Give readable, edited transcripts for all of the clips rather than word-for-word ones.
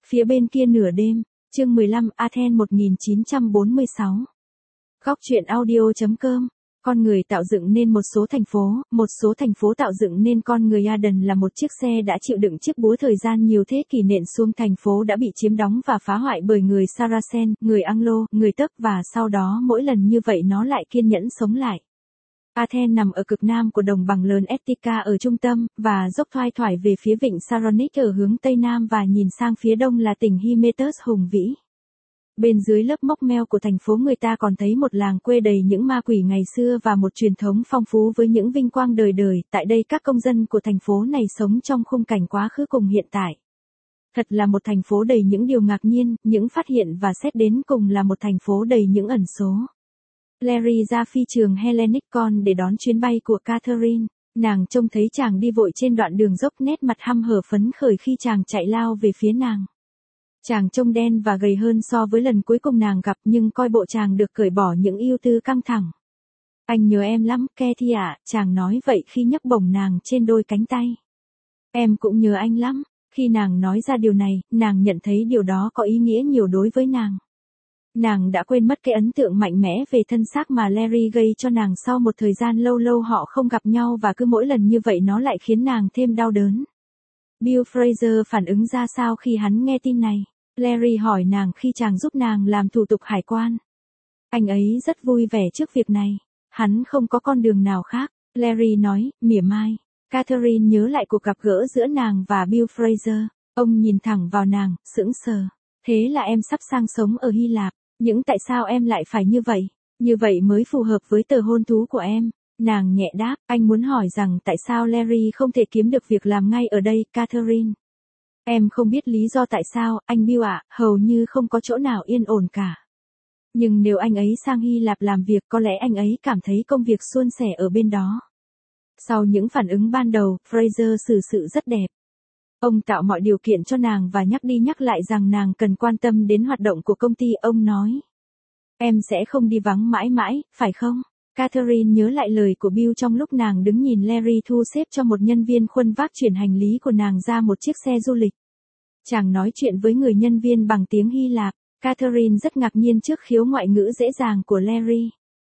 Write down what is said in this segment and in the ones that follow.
Phía bên kia nửa đêm, chương 15, Athens 1946. Góc truyện audio.com. Con người tạo dựng nên một số thành phố tạo dựng nên con người. Aden là một chiếc xe đã chịu đựng chiếc búa thời gian nhiều thế kỷ nện xuống thành phố đã bị chiếm đóng và phá hoại bởi người Saracen, người Anglo, người Turk và sau đó mỗi lần như vậy nó lại kiên nhẫn sống lại. Athens nằm ở cực nam của đồng bằng lớn Attica ở trung tâm, và dốc thoai thoải về phía vịnh Saronic ở hướng tây nam và nhìn sang phía đông là tỉnh Hymettus hùng vĩ. Bên dưới lớp móc meo của thành phố người ta còn thấy một làng quê đầy những ma quỷ ngày xưa và một truyền thống phong phú với những vinh quang đời đời. Tại đây các công dân của thành phố này sống trong khung cảnh quá khứ cùng hiện tại. Thật là một thành phố đầy những điều ngạc nhiên, những phát hiện và xét đến cùng là một thành phố đầy những ẩn số. Larry ra phi trường Hellenicon để đón chuyến bay của Catherine. Nàng trông thấy chàng đi vội trên đoạn đường dốc, nét mặt hăm hở phấn khởi khi chàng chạy lao về phía nàng. Chàng trông đen và gầy hơn so với lần cuối cùng nàng gặp, nhưng coi bộ chàng được cởi bỏ những ưu tư căng thẳng. Anh nhớ em lắm, Cathy ạ, chàng nói vậy khi nhấc bổng nàng trên đôi cánh tay. Em cũng nhớ anh lắm. Khi nàng nói ra điều này, nàng nhận thấy điều đó có ý nghĩa nhiều đối với nàng. Nàng đã quên mất cái ấn tượng mạnh mẽ về thân xác mà Larry gây cho nàng sau một thời gian lâu lâu họ không gặp nhau, và cứ mỗi lần như vậy nó lại khiến nàng thêm đau đớn. Bill Fraser phản ứng ra sao khi hắn nghe tin này? Larry hỏi nàng khi chàng giúp nàng làm thủ tục hải quan. Anh ấy rất vui vẻ trước việc này. Hắn không có con đường nào khác, Larry nói, mỉa mai. Catherine nhớ lại cuộc gặp gỡ giữa nàng và Bill Fraser. Ông nhìn thẳng vào nàng, sững sờ. Thế là em sắp sang sống ở Hy Lạp. Nhưng tại sao em lại phải như vậy? Như vậy mới phù hợp với tờ hôn thú của em. Nàng nhẹ đáp, anh muốn hỏi rằng tại sao Larry không thể kiếm được việc làm ngay ở đây, Catherine. Em không biết lý do tại sao, anh Bill ạ, hầu như không có chỗ nào yên ổn cả. Nhưng nếu anh ấy sang Hy Lạp làm việc, có lẽ anh ấy cảm thấy công việc suôn sẻ ở bên đó. Sau những phản ứng ban đầu, Fraser xử sự rất đẹp. Ông tạo mọi điều kiện cho nàng và nhắc đi nhắc lại rằng nàng cần quan tâm đến hoạt động của công ty. Ông nói, em sẽ không đi vắng mãi mãi, phải không? Catherine nhớ lại lời của Bill trong lúc nàng đứng nhìn Larry thu xếp cho một nhân viên khuân vác chuyển hành lý của nàng ra một chiếc xe du lịch. Chàng nói chuyện với người nhân viên bằng tiếng Hy Lạp. Catherine rất ngạc nhiên trước khiếu ngoại ngữ dễ dàng của Larry.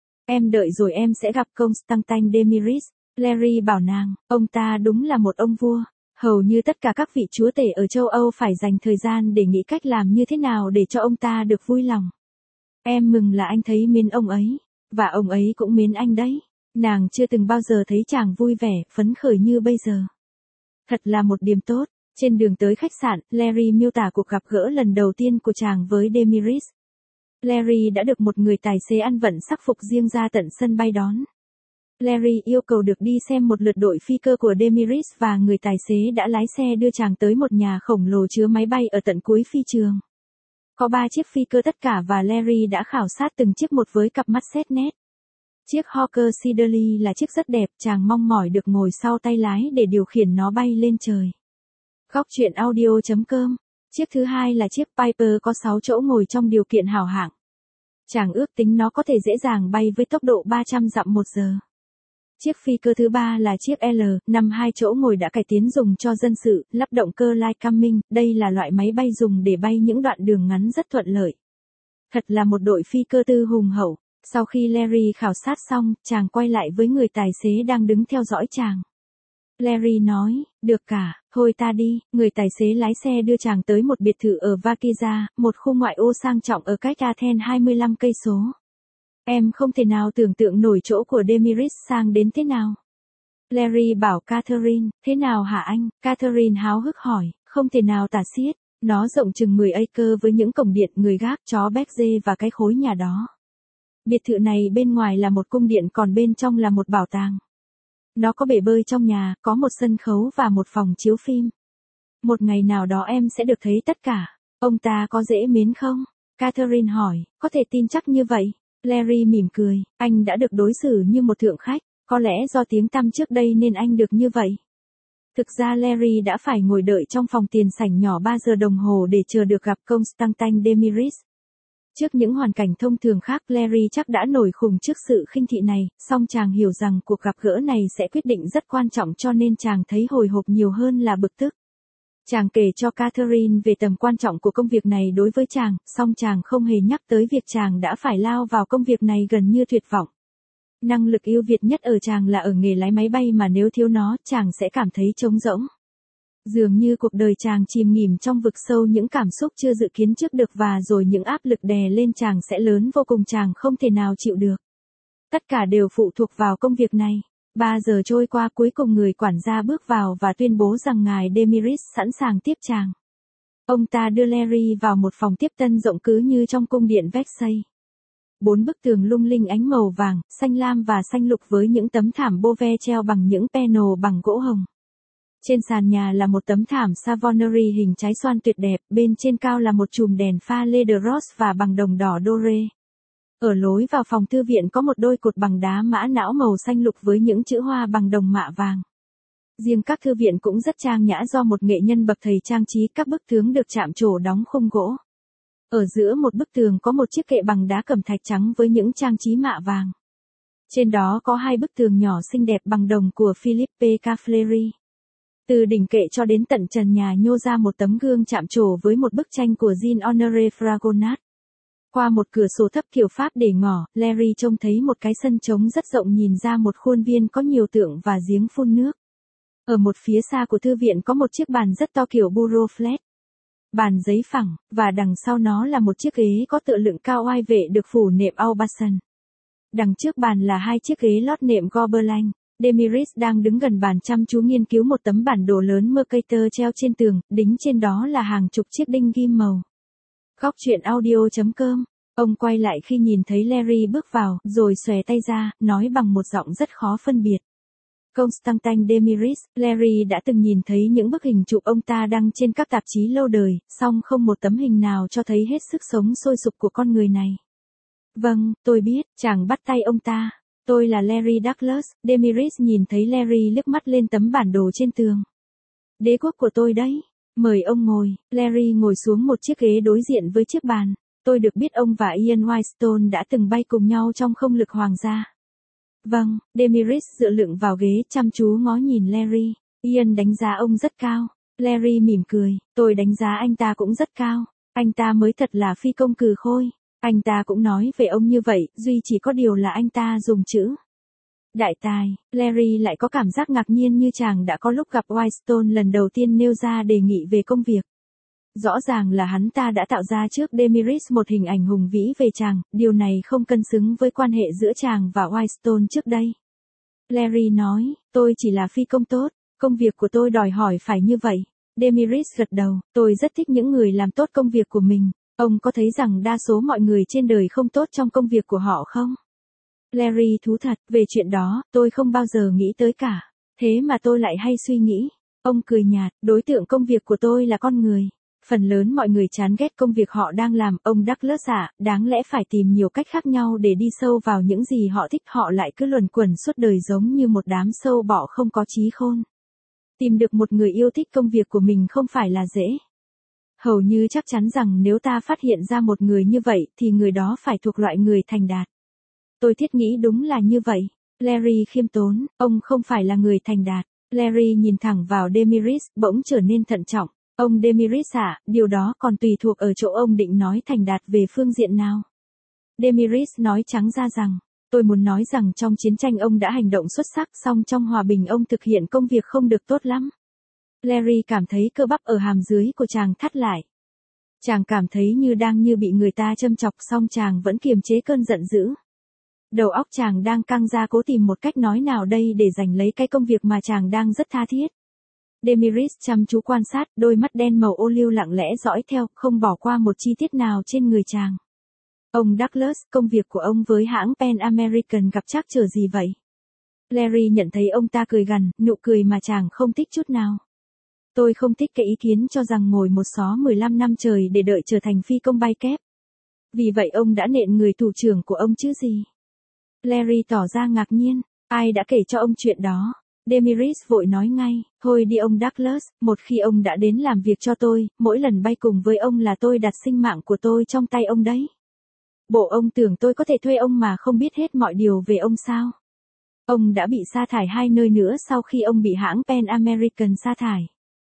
Em đợi rồi em sẽ gặp Constantine Demiris. Larry bảo nàng, ông ta đúng là một ông vua. Hầu như tất cả các vị chúa tể ở châu Âu phải dành thời gian để nghĩ cách làm như thế nào để cho ông ta được vui lòng. Em mừng là anh thấy mến ông ấy, và ông ấy cũng mến anh đấy. Nàng chưa từng bao giờ thấy chàng vui vẻ, phấn khởi như bây giờ. Thật là một điểm tốt. Trên đường tới khách sạn, Larry miêu tả cuộc gặp gỡ lần đầu tiên của chàng với Demiris. Larry đã được một người tài xế ăn vận sắc phục riêng ra tận sân bay đón. Larry yêu cầu được đi xem một lượt đội phi cơ của Demiris và người tài xế đã lái xe đưa chàng tới một nhà khổng lồ chứa máy bay ở tận cuối phi trường. Có 3 chiếc phi cơ tất cả và Larry đã khảo sát từng chiếc một với cặp mắt xét nét. Chiếc Hawker Siddeley là chiếc rất đẹp, chàng mong mỏi được ngồi sau tay lái để điều khiển nó bay lên trời. Góc truyện audio.com. Chiếc thứ hai là chiếc Piper có 6 chỗ ngồi trong điều kiện hảo hạng. Chàng ước tính nó có thể dễ dàng bay với tốc độ 300 dặm một giờ. Chiếc phi cơ thứ ba là chiếc L-52 chỗ ngồi đã cải tiến dùng cho dân sự, lắp động cơ Lycoming. Đây là loại máy bay dùng để bay những đoạn đường ngắn rất thuận lợi. Thật là một đội phi cơ tư hùng hậu. Sau khi Larry khảo sát xong, chàng quay lại với người tài xế đang đứng theo dõi chàng. Larry nói, được cả, thôi ta đi. Người tài xế lái xe đưa chàng tới một biệt thự ở Vakiza, một khu ngoại ô sang trọng ở cách Athens 25 cây số. Em không thể nào tưởng tượng nổi chỗ của Demiris sang đến thế nào. Larry bảo Catherine, thế nào hả anh? Catherine háo hức hỏi, không thể nào tả xiết. Nó rộng chừng 10 acre với những cổng điện, người gác, chó béc dê và cái khối nhà đó. Biệt thự này bên ngoài là một cung điện, còn bên trong là một bảo tàng. Nó có bể bơi trong nhà, có một sân khấu và một phòng chiếu phim. Một ngày nào đó em sẽ được thấy tất cả. Ông ta có dễ mến không? Catherine hỏi, có thể tin chắc như vậy? Larry mỉm cười, anh đã được đối xử như một thượng khách, có lẽ do tiếng tăm trước đây nên anh được như vậy. Thực ra Larry đã phải ngồi đợi trong phòng tiền sảnh nhỏ 3 giờ đồng hồ để chờ được gặp Constantine Demiris. Trước những hoàn cảnh thông thường khác, Larry chắc đã nổi khùng trước sự khinh thị này, song chàng hiểu rằng cuộc gặp gỡ này sẽ quyết định rất quan trọng cho nên chàng thấy hồi hộp nhiều hơn là bực tức. Chàng kể cho Catherine về tầm quan trọng của công việc này đối với chàng, song chàng không hề nhắc tới việc chàng đã phải lao vào công việc này gần như tuyệt vọng. Năng lực ưu việt nhất ở chàng là ở nghề lái máy bay mà nếu thiếu nó, chàng sẽ cảm thấy trống rỗng. Dường như cuộc đời chàng chìm nghỉm trong vực sâu những cảm xúc chưa dự kiến trước được và rồi những áp lực đè lên chàng sẽ lớn vô cùng chàng không thể nào chịu được. Tất cả đều phụ thuộc vào công việc này. 3 giờ trôi qua cuối cùng người quản gia bước vào và tuyên bố rằng ngài Demiris sẵn sàng tiếp chàng. Ông ta đưa Larry vào một phòng tiếp tân rộng cứ như trong cung điện Versailles. 4 bức tường lung linh ánh màu vàng, xanh lam và xanh lục với những tấm thảm bove treo bằng những panel bằng gỗ hồng. Trên sàn nhà là một tấm thảm Savonnerie hình trái xoan tuyệt đẹp, bên trên cao là một chùm đèn pha lê de rose và bằng đồng đỏ doré. Ở lối vào phòng thư viện có một đôi cột bằng đá mã não màu xanh lục với những chữ hoa bằng đồng mạ vàng. Riêng các thư viện cũng rất trang nhã do một nghệ nhân bậc thầy trang trí các bức tường được chạm trổ đóng khung gỗ. Ở giữa một bức tường có một chiếc kệ bằng đá cẩm thạch trắng với những trang trí mạ vàng. Trên đó có 2 bức tường nhỏ xinh đẹp bằng đồng của Philippe Cafleri. Từ đỉnh kệ cho đến tận trần nhà nhô ra một tấm gương chạm trổ với một bức tranh của Jean-Honoré Fragonard. Qua một cửa sổ thấp kiểu Pháp để ngỏ, Larry trông thấy một cái sân trống rất rộng nhìn ra một khuôn viên có nhiều tượng và giếng phun nước. Ở một phía xa của thư viện có một chiếc bàn rất to kiểu bureau flat. Bàn giấy phẳng, và đằng sau nó là một chiếc ghế có tựa lưng cao oai vệ được phủ nệm Aubusson. Đằng trước bàn là 2 chiếc ghế lót nệm Gobelin. Demiris đang đứng gần bàn chăm chú nghiên cứu một tấm bản đồ lớn Mercator treo trên tường, đính trên đó là hàng chục chiếc đinh ghim màu. Góc truyện audio.com. Ông quay lại khi nhìn thấy Larry bước vào, rồi xòe tay ra, nói bằng một giọng rất khó phân biệt. Constantin Demiris, Larry đã từng nhìn thấy những bức hình chụp ông ta đăng trên các tạp chí lâu đời, song không một tấm hình nào cho thấy hết sức sống sôi sục của con người này. Vâng, tôi biết, chàng bắt tay ông ta. Tôi là Larry Douglas. Demiris nhìn thấy Larry liếc mắt lên tấm bản đồ trên tường. Đế quốc của tôi đấy. Mời ông ngồi. Larry ngồi xuống một chiếc ghế đối diện với chiếc bàn. Tôi được biết ông và Ian Whitestone đã từng bay cùng nhau trong không lực hoàng gia. Vâng, Demiris dựa lưng vào ghế chăm chú ngó nhìn Larry. Ian đánh giá ông rất cao. Larry mỉm cười. Tôi đánh giá anh ta cũng rất cao. Anh ta mới thật là phi công cừ khôi. Anh ta cũng nói về ông như vậy, duy chỉ có điều là anh ta dùng chữ đại tài. Larry lại có cảm giác ngạc nhiên như chàng đã có lúc gặp Whitestone lần đầu tiên nêu ra đề nghị về công việc. Rõ ràng là hắn ta đã tạo ra trước Demiris một hình ảnh hùng vĩ về chàng, điều này không cân xứng với quan hệ giữa chàng và Whitestone trước đây. Larry nói, tôi chỉ là phi công tốt, công việc của tôi đòi hỏi phải như vậy. Demiris gật đầu, tôi rất thích những người làm tốt công việc của mình. Ông có thấy rằng đa số mọi người trên đời không tốt trong công việc của họ không? Larry thú thật, về chuyện đó, tôi không bao giờ nghĩ tới cả. Thế mà tôi lại hay suy nghĩ. Ông cười nhạt, đối tượng công việc của tôi là con người. Phần lớn mọi người chán ghét công việc họ đang làm, ông Douglas ạ, đáng lẽ phải tìm nhiều cách khác nhau để đi sâu vào những gì họ thích, họ lại cứ luẩn quẩn suốt đời giống như một đám sâu bọ không có trí khôn. Tìm được một người yêu thích công việc của mình không phải là dễ. Hầu như chắc chắn rằng nếu ta phát hiện ra một người như vậy thì người đó phải thuộc loại người thành đạt. Tôi thiết nghĩ đúng là như vậy. Larry khiêm tốn, ông không phải là người thành đạt. Larry nhìn thẳng vào Demiris, bỗng trở nên thận trọng. Ông Demiris ạ, điều đó còn tùy thuộc ở chỗ ông định nói thành đạt về phương diện nào. Demiris nói trắng ra rằng, tôi muốn nói rằng trong chiến tranh ông đã hành động xuất sắc, song trong hòa bình ông thực hiện công việc không được tốt lắm. Larry cảm thấy cơ bắp ở hàm dưới của chàng thắt lại. Chàng cảm thấy như đang bị người ta châm chọc, song chàng vẫn kiềm chế cơn giận dữ. Đầu óc chàng đang căng ra cố tìm một cách nói nào đây để giành lấy cái công việc mà chàng đang rất tha thiết. Demiris chăm chú quan sát, đôi mắt đen màu ô liu lặng lẽ dõi theo, không bỏ qua một chi tiết nào trên người chàng. Ông Douglas, công việc của ông với hãng Pan American gặp trắc trở gì vậy? Larry nhận thấy ông ta cười gằn, nụ cười mà chàng không thích chút nào. Tôi không thích cái ý kiến cho rằng ngồi một xó 15 năm trời để đợi trở thành phi công bay kép. Vì vậy ông đã nện người thủ trưởng của ông chứ gì? Larry tỏ ra ngạc nhiên, ai đã kể cho ông chuyện đó? Demiris vội nói ngay, thôi đi ông Douglas, một khi ông đã đến làm việc cho tôi, mỗi lần bay cùng với ông là tôi đặt sinh mạng của tôi trong tay ông đấy. Bộ ông tưởng tôi có thể thuê ông mà không biết hết mọi điều về ông sao? Ông đã bị sa thải 2 nơi nữa sau khi ông bị hãng Pan American sa thải.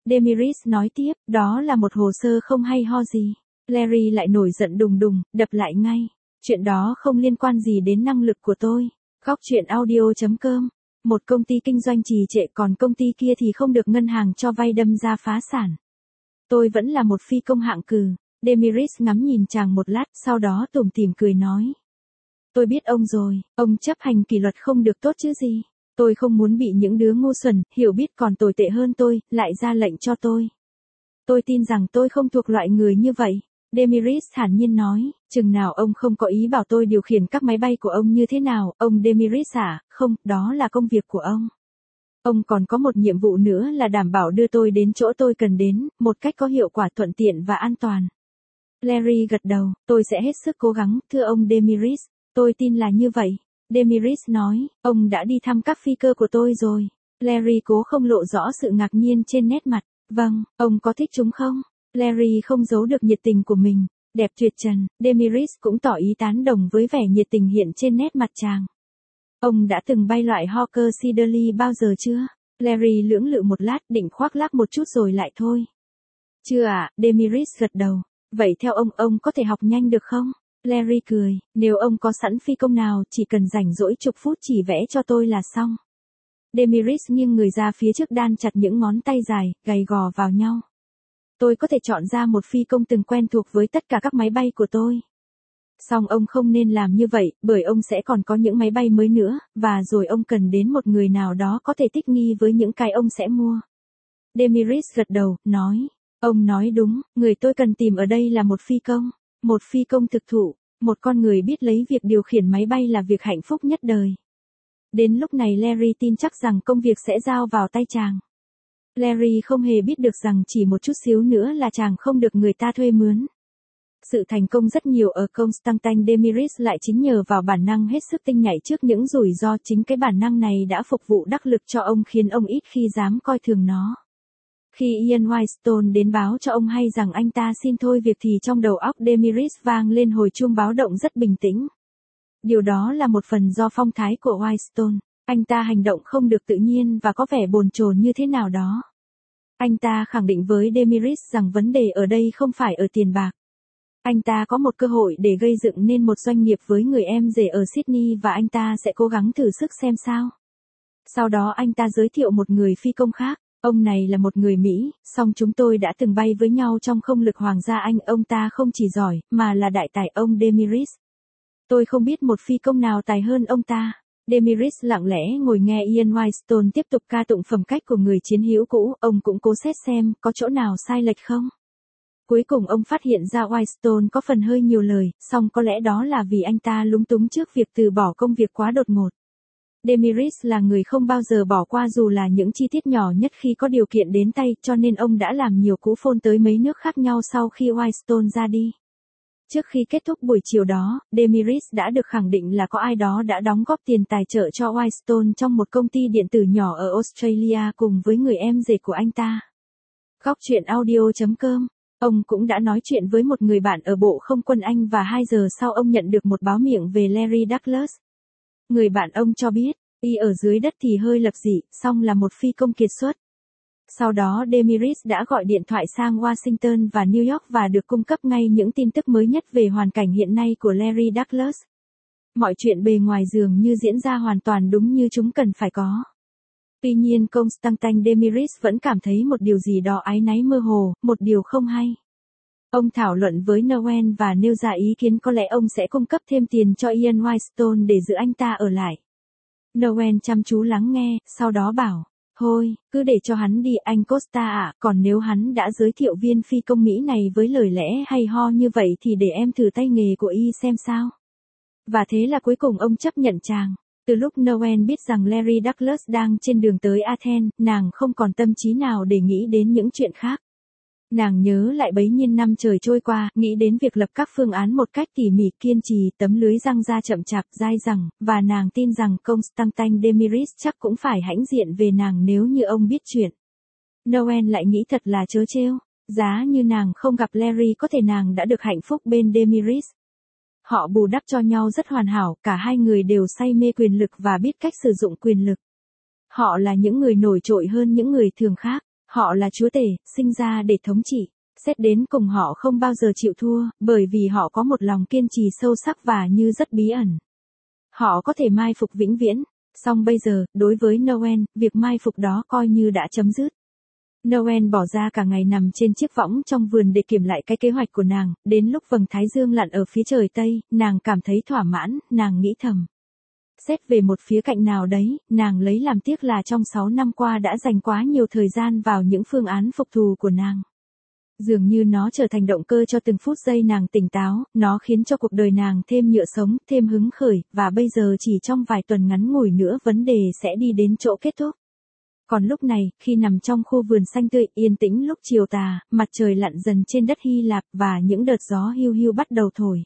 Demiris nói tiếp, đó là một hồ sơ không hay ho gì. Larry lại nổi giận đùng đùng, đập lại ngay. Chuyện đó không liên quan gì đến năng lực của tôi. Góc chuyện audio.com. Một công ty kinh doanh trì trệ còn công ty kia thì không được ngân hàng cho vay đâm ra phá sản. Tôi vẫn là một phi công hạng cừ. Demiris ngắm nhìn chàng một lát, sau đó tủm tỉm cười nói. Tôi biết ông rồi, ông chấp hành kỷ luật không được tốt chứ gì. Tôi không muốn bị những đứa ngu xuẩn, hiểu biết còn tồi tệ hơn tôi, lại ra lệnh cho tôi. Tôi tin rằng tôi không thuộc loại người như vậy. Demiris thản nhiên nói, chừng nào ông không có ý bảo tôi điều khiển các máy bay của ông như thế nào, ông Demiris à, không, đó là công việc của ông. Ông còn có một nhiệm vụ nữa là đảm bảo đưa tôi đến chỗ tôi cần đến, một cách có hiệu quả thuận tiện và an toàn. Larry gật đầu, tôi sẽ hết sức cố gắng, thưa ông Demiris, tôi tin là như vậy. Demiris nói, ông đã đi thăm các phi cơ của tôi rồi. Larry cố không lộ rõ sự ngạc nhiên trên nét mặt. Vâng, ông có thích chúng không? Larry không giấu được nhiệt tình của mình. Đẹp tuyệt trần, Demiris cũng tỏ ý tán đồng với vẻ nhiệt tình hiện trên nét mặt chàng. Ông đã từng bay loại Hawker Siddeley bao giờ chưa? Larry lưỡng lự một lát định khoác lác một chút rồi lại thôi. Chưa ạ, Demiris gật đầu. Vậy theo ông có thể học nhanh được không? Larry cười, nếu ông có sẵn phi công nào chỉ cần rảnh rỗi chục phút chỉ vẽ cho tôi là xong. Demiris nghiêng người ra phía trước đan chặt những ngón tay dài, gầy gò vào nhau. Tôi có thể chọn ra một phi công từng quen thuộc với tất cả các máy bay của tôi. Song ông không nên làm như vậy, bởi ông sẽ còn có những máy bay mới nữa, và rồi ông cần đến một người nào đó có thể thích nghi với những cái ông sẽ mua. Demiris gật đầu, nói, ông nói đúng, người tôi cần tìm ở đây là một phi công. Một phi công thực thụ, một con người biết lấy việc điều khiển máy bay là việc hạnh phúc nhất đời. Đến lúc này Larry tin chắc rằng công việc sẽ giao vào tay chàng. Larry không hề biết được rằng chỉ một chút xíu nữa là chàng không được người ta thuê mướn. Sự thành công rất nhiều ở Constantin Demiris lại chính nhờ vào bản năng hết sức tinh nhạy trước những rủi ro, chính cái bản năng này đã phục vụ đắc lực cho ông khiến ông ít khi dám coi thường nó. Khi Ian Whitestone đến báo cho ông hay rằng anh ta xin thôi việc thì trong đầu óc Demiris vang lên hồi chuông báo động rất bình tĩnh. Điều đó là một phần do phong thái của Whitestone. Anh ta hành động không được tự nhiên và có vẻ bồn chồn như thế nào đó. Anh ta khẳng định với Demiris rằng vấn đề ở đây không phải ở tiền bạc. Anh ta có một cơ hội để gây dựng nên một doanh nghiệp với người em rể ở Sydney và anh ta sẽ cố gắng thử sức xem sao. Sau đó anh ta giới thiệu một người phi công khác. Ông này là một người Mỹ, song chúng tôi đã từng bay với nhau trong không lực Hoàng gia Anh. Ông ta không chỉ giỏi, mà là đại tài, ông Demiris. Tôi không biết một phi công nào tài hơn ông ta. Demiris lặng lẽ ngồi nghe Ian Whitestone tiếp tục ca tụng phẩm cách của người chiến hữu cũ. Ông cũng cố xét xem có chỗ nào sai lệch không. Cuối cùng ông phát hiện ra Whitestone có phần hơi nhiều lời, song có lẽ đó là vì anh ta lúng túng trước việc từ bỏ công việc quá đột ngột. Demiris là người không bao giờ bỏ qua dù là những chi tiết nhỏ nhất khi có điều kiện đến tay, cho nên ông đã làm nhiều cú phone tới mấy nước khác nhau sau khi Whitestone ra đi. Trước khi kết thúc buổi chiều đó, Demiris đã được khẳng định là có ai đó đã đóng góp tiền tài trợ cho Whitestone trong một công ty điện tử nhỏ ở Australia cùng với người em rể của anh ta. Góc chuyện audio.com. Ông cũng đã nói chuyện với một người bạn ở Bộ Không quân Anh và 2 giờ sau ông nhận được một báo miệng về Larry Douglas. Người bạn ông cho biết, y ở dưới đất thì hơi lập dị, song là một phi công kiệt xuất. Sau đó Demiris đã gọi điện thoại sang Washington và New York và được cung cấp ngay những tin tức mới nhất về hoàn cảnh hiện nay của Larry Douglas. Mọi chuyện bề ngoài dường như diễn ra hoàn toàn đúng như chúng cần phải có. Tuy nhiên Constantin Demiris vẫn cảm thấy một điều gì đó áy náy mơ hồ, một điều không hay. Ông thảo luận với Noel và nêu ra ý kiến có lẽ ông sẽ cung cấp thêm tiền cho Ian Whitestone để giữ anh ta ở lại. Noel chăm chú lắng nghe, sau đó bảo, thôi, cứ để cho hắn đi anh Costa ạ, còn nếu hắn đã giới thiệu viên phi công Mỹ này với lời lẽ hay ho như vậy thì để em thử tay nghề của y xem sao. Và thế là cuối cùng ông chấp nhận chàng. Từ lúc Noel biết rằng Larry Douglas đang trên đường tới Athens, nàng không còn tâm trí nào để nghĩ đến những chuyện khác. Nàng nhớ lại bấy nhiêu năm trời trôi qua, nghĩ đến việc lập các phương án một cách tỉ mỉ, kiên trì, tấm lưới răng ra chậm chạp, dai dẳng, và nàng tin rằng Constantin Demiris chắc cũng phải hãnh diện về nàng nếu như ông biết chuyện. Noel lại nghĩ thật là trớ trêu, giá như nàng không gặp Larry có thể nàng đã được hạnh phúc bên Demiris. Họ bù đắp cho nhau rất hoàn hảo, cả hai người đều say mê quyền lực và biết cách sử dụng quyền lực. Họ là những người nổi trội hơn những người thường khác. Họ là chúa tể, sinh ra để thống trị. Xét đến cùng họ không bao giờ chịu thua, bởi vì họ có một lòng kiên trì sâu sắc và như rất bí ẩn. Họ có thể mai phục vĩnh viễn. Song bây giờ, đối với Noel, việc mai phục đó coi như đã chấm dứt. Noel bỏ ra cả ngày nằm trên chiếc võng trong vườn để kiểm lại cái kế hoạch của nàng, đến lúc vầng thái dương lặn ở phía trời Tây, nàng cảm thấy thỏa mãn, nàng nghĩ thầm. Xét về một khía cạnh nào đấy, nàng lấy làm tiếc là trong 6 năm qua đã dành quá nhiều thời gian vào những phương án phục thù của nàng. Dường như nó trở thành động cơ cho từng phút giây nàng tỉnh táo, nó khiến cho cuộc đời nàng thêm nhựa sống, thêm hứng khởi, và bây giờ chỉ trong vài tuần ngắn ngủi nữa vấn đề sẽ đi đến chỗ kết thúc. Còn lúc này, khi nằm trong khu vườn xanh tươi, yên tĩnh lúc chiều tà, mặt trời lặn dần trên đất Hy Lạp và những đợt gió hiu hiu bắt đầu thổi.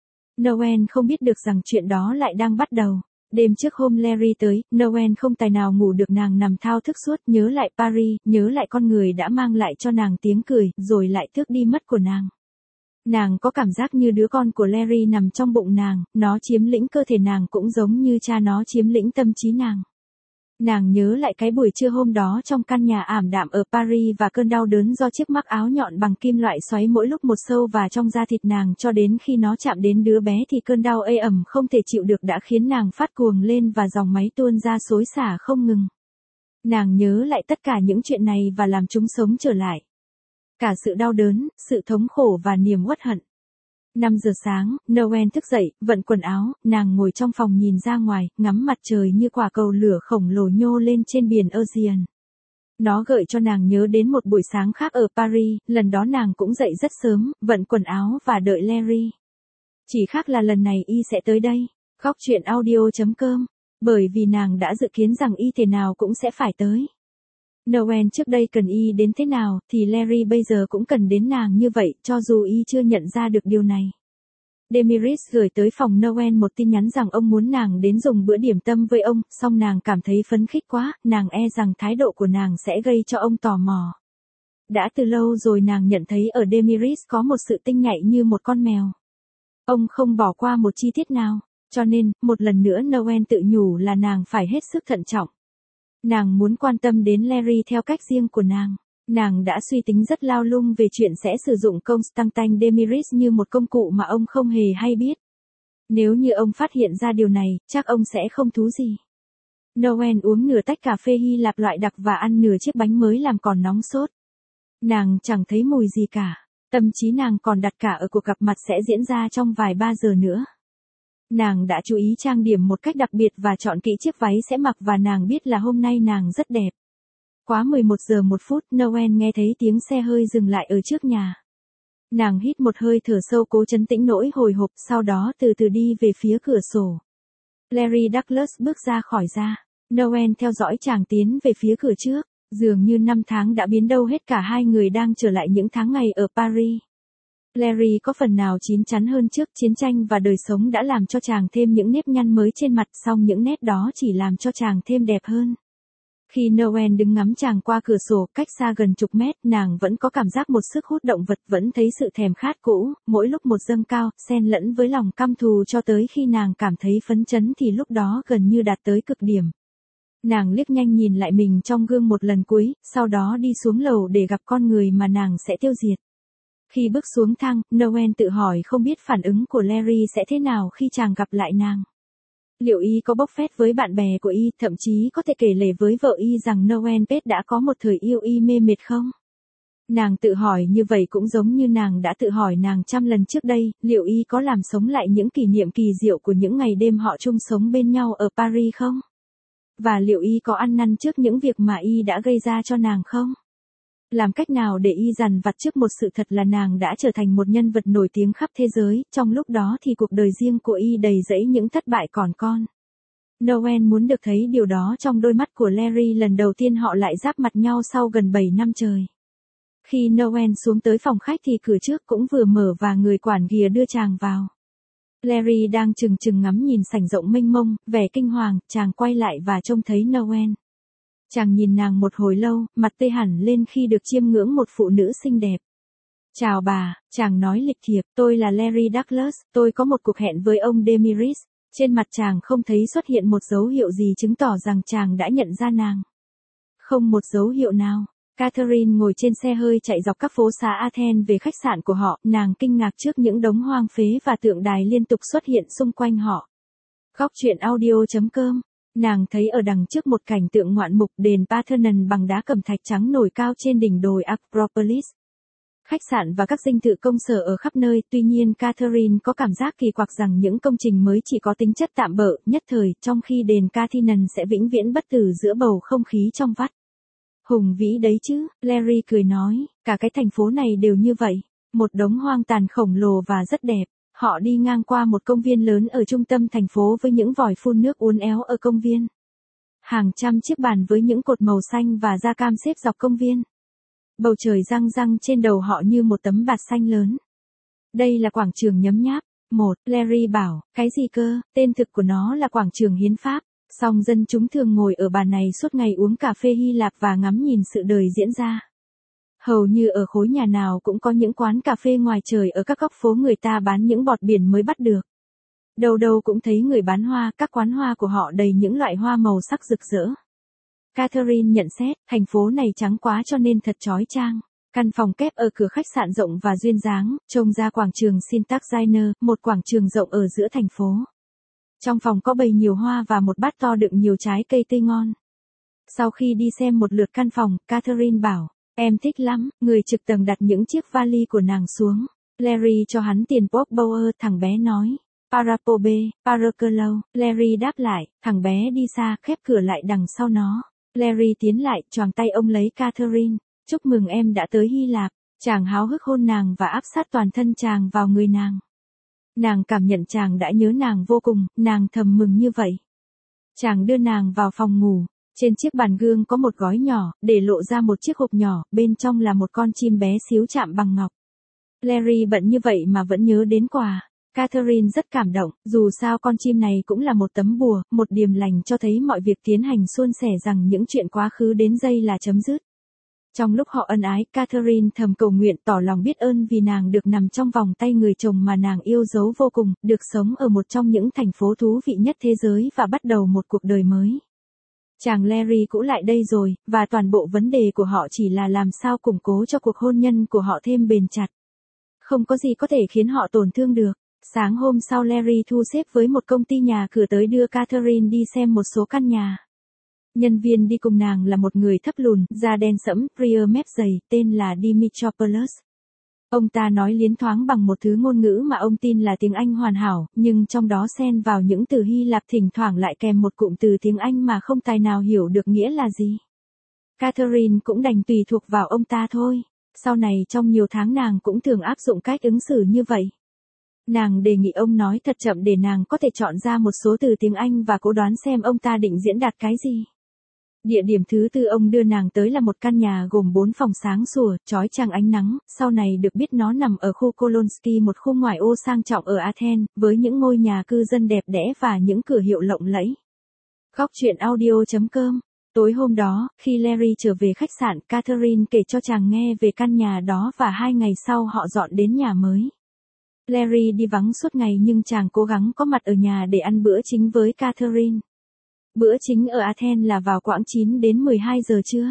Noel không biết được rằng chuyện đó lại đang bắt đầu. Đêm trước hôm Larry tới, Noel không tài nào ngủ được, nàng nằm thao thức suốt, nhớ lại Paris, nhớ lại con người đã mang lại cho nàng tiếng cười, rồi lại tước đi mất của nàng. Nàng có cảm giác như đứa con của Larry nằm trong bụng nàng, nó chiếm lĩnh cơ thể nàng cũng giống như cha nó chiếm lĩnh tâm trí nàng. Nàng nhớ lại cái buổi trưa hôm đó trong căn nhà ảm đạm ở Paris và cơn đau đớn do chiếc mắc áo nhọn bằng kim loại xoáy mỗi lúc một sâu vào trong da thịt nàng cho đến khi nó chạm đến đứa bé thì cơn đau ê ẩm không thể chịu được đã khiến nàng phát cuồng lên và dòng máu tuôn ra xối xả không ngừng. Nàng nhớ lại tất cả những chuyện này và làm chúng sống trở lại. Cả sự đau đớn, sự thống khổ và niềm uất hận. 5 giờ sáng, Noel thức dậy, vận quần áo, nàng ngồi trong phòng nhìn ra ngoài, ngắm mặt trời như quả cầu lửa khổng lồ nhô lên trên biển Ocean. Nó gợi cho nàng nhớ đến một buổi sáng khác ở Paris, lần đó nàng cũng dậy rất sớm, vận quần áo và đợi Larry. Chỉ khác là lần này y sẽ tới đây. Góc truyện audio.com. Bởi vì nàng đã dự kiến rằng y thế nào cũng sẽ phải tới. Noel trước đây cần y đến thế nào, thì Larry bây giờ cũng cần đến nàng như vậy, cho dù y chưa nhận ra được điều này. Demiris gửi tới phòng Noel một tin nhắn rằng ông muốn nàng đến dùng bữa điểm tâm với ông, song nàng cảm thấy phấn khích quá, nàng e rằng thái độ của nàng sẽ gây cho ông tò mò. Đã từ lâu rồi nàng nhận thấy ở Demiris có một sự tinh nhạy như một con mèo. Ông không bỏ qua một chi tiết nào, cho nên, một lần nữa Noel tự nhủ là nàng phải hết sức thận trọng. Nàng muốn quan tâm đến Larry theo cách riêng của nàng. Nàng đã suy tính rất lao lung về chuyện sẽ sử dụng Constantin Demiris như một công cụ mà ông không hề hay biết. Nếu như ông phát hiện ra điều này, chắc ông sẽ không thú gì. Noel uống nửa tách cà phê Hy Lạp loại đặc và ăn nửa chiếc bánh mới làm còn nóng sốt. Nàng chẳng thấy mùi gì cả. Tâm trí nàng còn đặt cả ở cuộc gặp mặt sẽ diễn ra trong vài 3 giờ nữa. Nàng đã chú ý trang điểm một cách đặc biệt và chọn kỹ chiếc váy sẽ mặc và nàng biết là hôm nay nàng rất đẹp. Quá 11 giờ 1 phút, Noel nghe thấy tiếng xe hơi dừng lại ở trước nhà. Nàng hít một hơi thở sâu cố trấn tĩnh nỗi hồi hộp, sau đó từ từ đi về phía cửa sổ. Larry Douglas bước ra khỏi ra. Noel theo dõi chàng tiến về phía cửa trước. Dường như 5 tháng đã biến đâu hết, cả hai người đang trở lại những tháng ngày ở Paris. Larry có phần nào chín chắn hơn trước, chiến tranh và đời sống đã làm cho chàng thêm những nếp nhăn mới trên mặt, song những nét đó chỉ làm cho chàng thêm đẹp hơn. Khi Noel đứng ngắm chàng qua cửa sổ, cách xa gần chục mét, nàng vẫn có cảm giác một sức hút động vật, vẫn thấy sự thèm khát cũ, mỗi lúc một dâng cao, xen lẫn với lòng căm thù cho tới khi nàng cảm thấy phấn chấn thì lúc đó gần như đạt tới cực điểm. Nàng liếc nhanh nhìn lại mình trong gương một lần cuối, sau đó đi xuống lầu để gặp con người mà nàng sẽ tiêu diệt. Khi bước xuống thang, Noel tự hỏi không biết phản ứng của Larry sẽ thế nào khi chàng gặp lại nàng. Liệu y có bốc phét với bạn bè của y, thậm chí có thể kể lể với vợ y rằng Noel Page đã có một thời yêu y mê mệt không? Nàng tự hỏi như vậy cũng giống như nàng đã tự hỏi nàng trăm lần trước đây, liệu y có làm sống lại những kỷ niệm kỳ diệu của những ngày đêm họ chung sống bên nhau ở Paris không? Và liệu y có ăn năn trước những việc mà y đã gây ra cho nàng không? Làm cách nào để y dằn vặt trước một sự thật là nàng đã trở thành một nhân vật nổi tiếng khắp thế giới, trong lúc đó thì cuộc đời riêng của y đầy rẫy những thất bại còn con. Noel muốn được thấy điều đó trong đôi mắt của Larry lần đầu tiên họ lại giáp mặt nhau sau gần 7 năm trời. Khi Noel xuống tới phòng khách thì cửa trước cũng vừa mở và người quản ghìa đưa chàng vào. Larry đang chừng chừng ngắm nhìn sảnh rộng mênh mông, vẻ kinh hoàng, chàng quay lại và trông thấy Noel. Chàng nhìn nàng một hồi lâu, mặt tê hẳn lên khi được chiêm ngưỡng một phụ nữ xinh đẹp. Chào bà, chàng nói lịch thiệp, tôi là Larry Douglas, tôi có một cuộc hẹn với ông Demiris. Trên mặt chàng không thấy xuất hiện một dấu hiệu gì chứng tỏ rằng chàng đã nhận ra nàng. Không một dấu hiệu nào. Catherine ngồi trên xe hơi chạy dọc các phố xá Athens về khách sạn của họ, nàng kinh ngạc trước những đống hoang phế và tượng đài liên tục xuất hiện xung quanh họ. Góc truyện audio.com. Nàng thấy ở đằng trước một cảnh tượng ngoạn mục, đền Parthenon bằng đá cẩm thạch trắng nổi cao trên đỉnh đồi Acropolis. Khách sạn và các dinh thự công sở ở khắp nơi, tuy nhiên Catherine có cảm giác kỳ quặc rằng những công trình mới chỉ có tính chất tạm bợ, nhất thời, trong khi đền Parthenon sẽ vĩnh viễn bất tử giữa bầu không khí trong vắt. Hùng vĩ đấy chứ, Larry cười nói, cả cái thành phố này đều như vậy, một đống hoang tàn khổng lồ và rất đẹp. Họ đi ngang qua một công viên lớn ở trung tâm thành phố với những vòi phun nước uốn éo ở công viên. Hàng trăm chiếc bàn với những cột màu xanh và da cam xếp dọc công viên. Bầu trời răng răng trên đầu họ như một tấm bạt xanh lớn. Đây là quảng trường nhấm nháp. Larry bảo, cái gì cơ, tên thực của nó là quảng trường hiến pháp. Song dân chúng thường ngồi ở bàn này suốt ngày uống cà phê Hy Lạp và ngắm nhìn sự đời diễn ra. Hầu như ở khối nhà nào cũng có những quán cà phê ngoài trời ở các góc phố, người ta bán những bọt biển mới bắt được. Đâu đâu cũng thấy người bán hoa, các quán hoa của họ đầy những loại hoa màu sắc rực rỡ. Catherine nhận xét, thành phố này trắng quá cho nên thật chói chang. Căn phòng kép ở cửa khách sạn rộng và duyên dáng, trông ra quảng trường Syntax Diner, một quảng trường rộng ở giữa thành phố. Trong phòng có bày nhiều hoa và một bát to đựng nhiều trái cây tươi ngon. Sau khi đi xem một lượt căn phòng, Catherine bảo, em thích lắm. Người trực tầng đặt những chiếc vali của nàng xuống. Larry cho hắn tiền pop Bauer, thằng bé nói. Parapobe, Paracolo. Larry đáp lại, thằng bé đi xa, khép cửa lại đằng sau nó. Larry tiến lại, choàng tay ông lấy Catherine. Chúc mừng em đã tới Hy Lạp. Chàng háo hức hôn nàng và áp sát toàn thân chàng vào người nàng. Nàng cảm nhận chàng đã nhớ nàng vô cùng, nàng thầm mừng như vậy. Chàng đưa nàng vào phòng ngủ. Trên chiếc bàn gương có một gói nhỏ, để lộ ra một chiếc hộp nhỏ, bên trong là một con chim bé xíu chạm bằng ngọc. Larry bận như vậy mà vẫn nhớ đến quà. Catherine rất cảm động, dù sao con chim này cũng là một tấm bùa, một điềm lành cho thấy mọi việc tiến hành suôn sẻ, rằng những chuyện quá khứ đến giây là chấm dứt. Trong lúc họ ân ái, Catherine thầm cầu nguyện tỏ lòng biết ơn vì nàng được nằm trong vòng tay người chồng mà nàng yêu dấu vô cùng, được sống ở một trong những thành phố thú vị nhất thế giới và bắt đầu một cuộc đời mới. Chàng Larry cũng lại đây rồi, và toàn bộ vấn đề của họ chỉ là làm sao củng cố cho cuộc hôn nhân của họ thêm bền chặt. Không có gì có thể khiến họ tổn thương được. Sáng hôm sau Larry thu xếp với một công ty nhà cửa tới đưa Catherine đi xem một số căn nhà. Nhân viên đi cùng nàng là một người thấp lùn, da đen sẫm, ria mép dày, tên là Dimitropoulos. Ông ta nói liến thoáng bằng một thứ ngôn ngữ mà ông tin là tiếng Anh hoàn hảo, nhưng trong đó xen vào những từ Hy Lạp, thỉnh thoảng lại kèm một cụm từ tiếng Anh mà không tài nào hiểu được nghĩa là gì. Catherine cũng đành tùy thuộc vào ông ta thôi. Sau này trong nhiều tháng nàng cũng thường áp dụng cách ứng xử như vậy. Nàng đề nghị ông nói thật chậm để nàng có thể chọn ra một số từ tiếng Anh và cố đoán xem ông ta định diễn đạt cái gì. Địa điểm thứ tư ông đưa nàng tới là một căn nhà gồm 4 phòng sáng sủa, chói chang ánh nắng, sau này được biết nó nằm ở khu Kolonsky, một khu ngoại ô sang trọng ở Athens, với những ngôi nhà cư dân đẹp đẽ và những cửa hiệu lộng lẫy. Góc truyện audio.com. Tối hôm đó, khi Larry trở về khách sạn, Catherine kể cho chàng nghe về căn nhà đó và 2 ngày sau họ dọn đến nhà mới. Larry đi vắng suốt ngày nhưng chàng cố gắng có mặt ở nhà để ăn bữa chính với Catherine. Bữa chính ở Athens là vào quãng 9 đến 12 giờ trưa.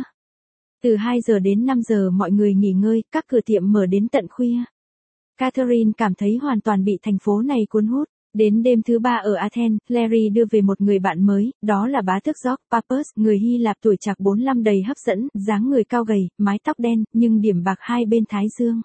Từ 2 giờ đến 5 giờ mọi người nghỉ ngơi, các cửa tiệm mở đến tận khuya. Catherine cảm thấy hoàn toàn bị thành phố này cuốn hút. Đến đêm thứ 3 ở Athens, Larry đưa về một người bạn mới, đó là bá tước George Pappas, người Hy Lạp tuổi trạc 45 đầy hấp dẫn, dáng người cao gầy, mái tóc đen, nhưng điểm bạc hai bên thái dương.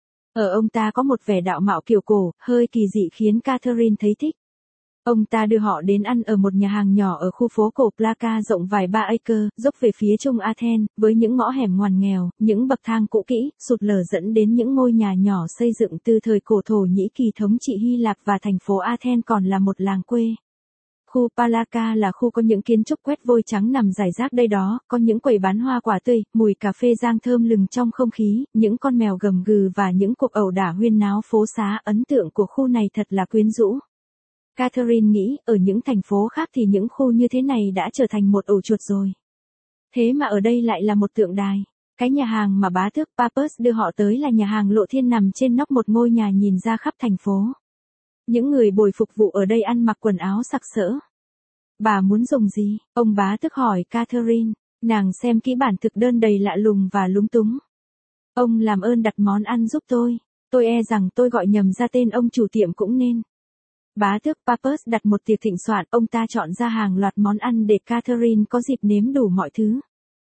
Ở ông ta có một vẻ đạo mạo kiểu cổ, hơi kỳ dị khiến Catherine thấy thích. Ông ta đưa họ đến ăn ở một nhà hàng nhỏ ở khu phố cổ Plaka rộng vài 3 acre, dốc về phía trung Athens, với những ngõ hẻm ngoằn nghèo, những bậc thang cũ kỹ, sụt lở dẫn đến những ngôi nhà nhỏ xây dựng từ thời cổ Thổ Nhĩ Kỳ thống trị Hy Lạp, và thành phố Athens còn là một làng quê. Khu Plaka là khu có những kiến trúc quét vôi trắng nằm rải rác đây đó, có những quầy bán hoa quả tươi, mùi cà phê rang thơm lừng trong không khí, những con mèo gầm gừ và những cuộc ẩu đả huyên náo phố xá. Ấn tượng của khu này thật là quyến rũ. Catherine nghĩ, ở những thành phố khác thì những khu như thế này đã trở thành một ổ chuột rồi. Thế mà ở đây lại là một tượng đài. Cái nhà hàng mà bá tước Pappas đưa họ tới là nhà hàng Lộ Thiên nằm trên nóc một ngôi nhà nhìn ra khắp thành phố. Những người bồi phục vụ ở đây ăn mặc quần áo sặc sỡ. Bà muốn dùng gì? Ông bá tước hỏi Catherine. Nàng xem kỹ bản thực đơn đầy lạ lùng và lúng túng. Ông làm ơn đặt món ăn giúp tôi e rằng tôi gọi nhầm ra tên ông chủ tiệm cũng nên. Bá tước Papers đặt một tiệc thịnh soạn, ông ta chọn ra hàng loạt món ăn để Catherine có dịp nếm đủ mọi thứ.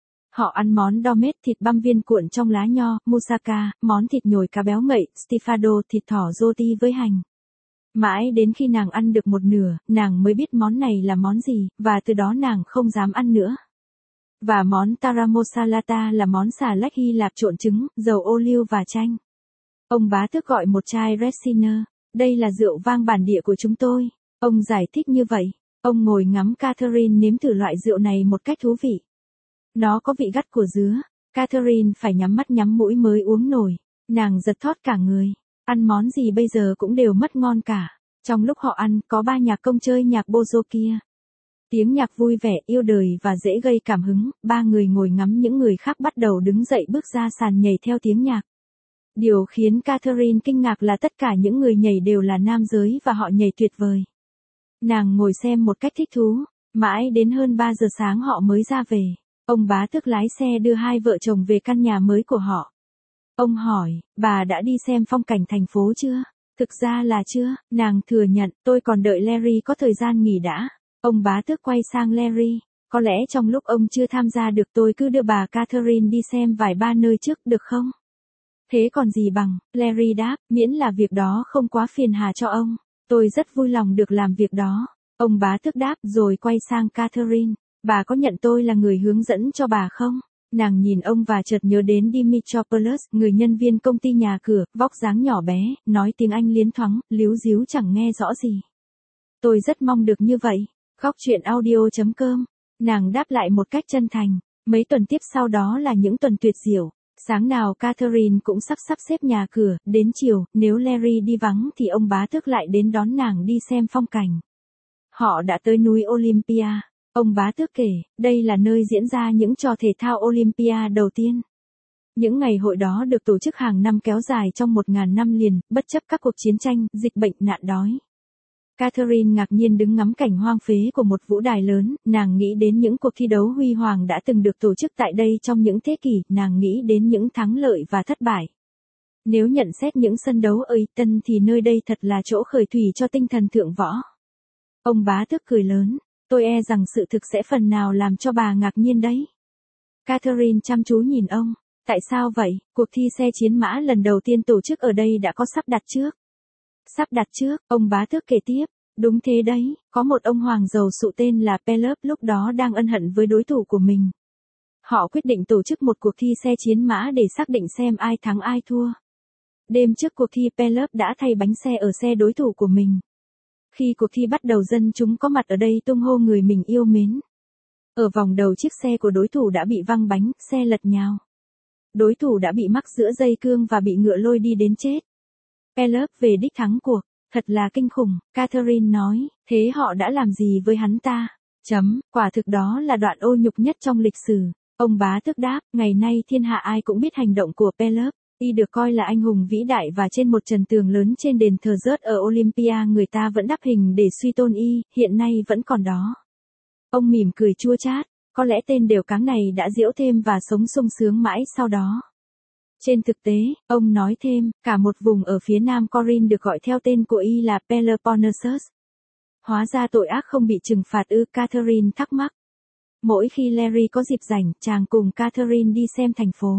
Họ ăn món dormet thịt băm viên cuộn trong lá nho, moussaka, món thịt nhồi cá béo ngậy, stifado thịt thỏ roti với hành. Mãi đến khi nàng ăn được một nửa, nàng mới biết món này là món gì, và từ đó nàng không dám ăn nữa. Và món taramosalata là món xà lách Hy Lạp trộn trứng, dầu ô liu và chanh. Ông bá tước gọi một chai Retsiner, đây là rượu vang bản địa của chúng tôi. Ông giải thích như vậy. Ông ngồi ngắm Catherine nếm thử loại rượu này một cách thú vị. Nó có vị gắt của dứa. Catherine phải nhắm mắt nhắm mũi mới uống nổi. Nàng giật thót cả người. Ăn món gì bây giờ cũng đều mất ngon cả. Trong lúc họ ăn, có ba nhạc công chơi nhạc bozo kia. Tiếng nhạc vui vẻ, yêu đời và dễ gây cảm hứng. Ba người ngồi ngắm những người khác bắt đầu đứng dậy bước ra sàn nhảy theo tiếng nhạc. Điều khiến Catherine kinh ngạc là tất cả những người nhảy đều là nam giới và họ nhảy tuyệt vời. Nàng ngồi xem một cách thích thú. Mãi đến hơn 3 giờ sáng họ mới ra về. Ông bá tước lái xe đưa hai vợ chồng về căn nhà mới của họ. Ông hỏi, bà đã đi xem phong cảnh thành phố chưa? Thực ra là chưa, nàng thừa nhận, tôi còn đợi Larry có thời gian nghỉ đã. Ông bá tước quay sang Larry, có lẽ trong lúc ông chưa tham gia được tôi cứ đưa bà Catherine đi xem vài ba nơi trước được không? Thế còn gì bằng, Larry đáp, miễn là việc đó không quá phiền hà cho ông. Tôi rất vui lòng được làm việc đó. Ông bá tước đáp rồi quay sang Catherine, bà có nhận tôi là người hướng dẫn cho bà không? Nàng nhìn ông và chợt nhớ đến Dimitropoulos, người nhân viên công ty nhà cửa, vóc dáng nhỏ bé, nói tiếng Anh liến thoáng, líu díu chẳng nghe rõ gì. Tôi rất mong được như vậy. Góc chuyện audio.com. Nàng đáp lại một cách chân thành. Mấy tuần tiếp sau đó là những tuần tuyệt diệu. Sáng nào Catherine cũng sắp xếp nhà cửa, đến chiều, nếu Larry đi vắng thì ông bá tước lại đến đón nàng đi xem phong cảnh. Họ đã tới núi Olympia. Ông bá tước kể, đây là nơi diễn ra những trò thể thao Olympia đầu tiên. Những ngày hội đó được tổ chức hàng năm kéo dài trong 1000 năm liền, bất chấp các cuộc chiến tranh, dịch bệnh, nạn đói. Catherine ngạc nhiên đứng ngắm cảnh hoang phế của một vũ đài lớn, nàng nghĩ đến những cuộc thi đấu huy hoàng đã từng được tổ chức tại đây trong những thế kỷ, nàng nghĩ đến những thắng lợi và thất bại. Nếu nhận xét những sân đấu ở Eton thì nơi đây thật là chỗ khởi thủy cho tinh thần thượng võ. Ông bá tước cười lớn, tôi e rằng sự thực sẽ phần nào làm cho bà ngạc nhiên đấy. Catherine chăm chú nhìn ông, tại sao vậy, cuộc thi xe chiến mã lần đầu tiên tổ chức ở đây đã có sắp đặt trước. Sắp đặt trước, ông bá tước kể tiếp, đúng thế đấy, có một ông hoàng giàu sụ tên là Pelops lúc đó đang ân hận với đối thủ của mình. Họ quyết định tổ chức một cuộc thi xe chiến mã để xác định xem ai thắng ai thua. Đêm trước cuộc thi Pelops đã thay bánh xe ở xe đối thủ của mình. Khi cuộc thi bắt đầu dân chúng có mặt ở đây tung hô người mình yêu mến. Ở vòng đầu chiếc xe của đối thủ đã bị văng bánh, xe lật nhào. Đối thủ đã bị mắc giữa dây cương và bị ngựa lôi đi đến chết. Pelops về đích thắng cuộc, thật là kinh khủng, Catherine nói, thế họ đã làm gì với hắn ta? Quả thực đó là đoạn ô nhục nhất trong lịch sử. Ông bá tước đáp, ngày nay thiên hạ ai cũng biết hành động của Pelops. Y được coi là anh hùng vĩ đại và trên một trần tường lớn trên đền thờ Zeus ở Olympia người ta vẫn đắp hình để suy tôn y, hiện nay vẫn còn đó. Ông mỉm cười chua chát, có lẽ tên đều cáng này đã giễu thêm và sống sung sướng mãi sau đó. Trên thực tế, ông nói thêm, cả một vùng ở phía nam Corinth được gọi theo tên của y là Peloponnesus. Hóa ra tội ác không bị trừng phạt ư, Catherine thắc mắc. Mỗi khi Larry có dịp rảnh, chàng cùng Catherine đi xem thành phố.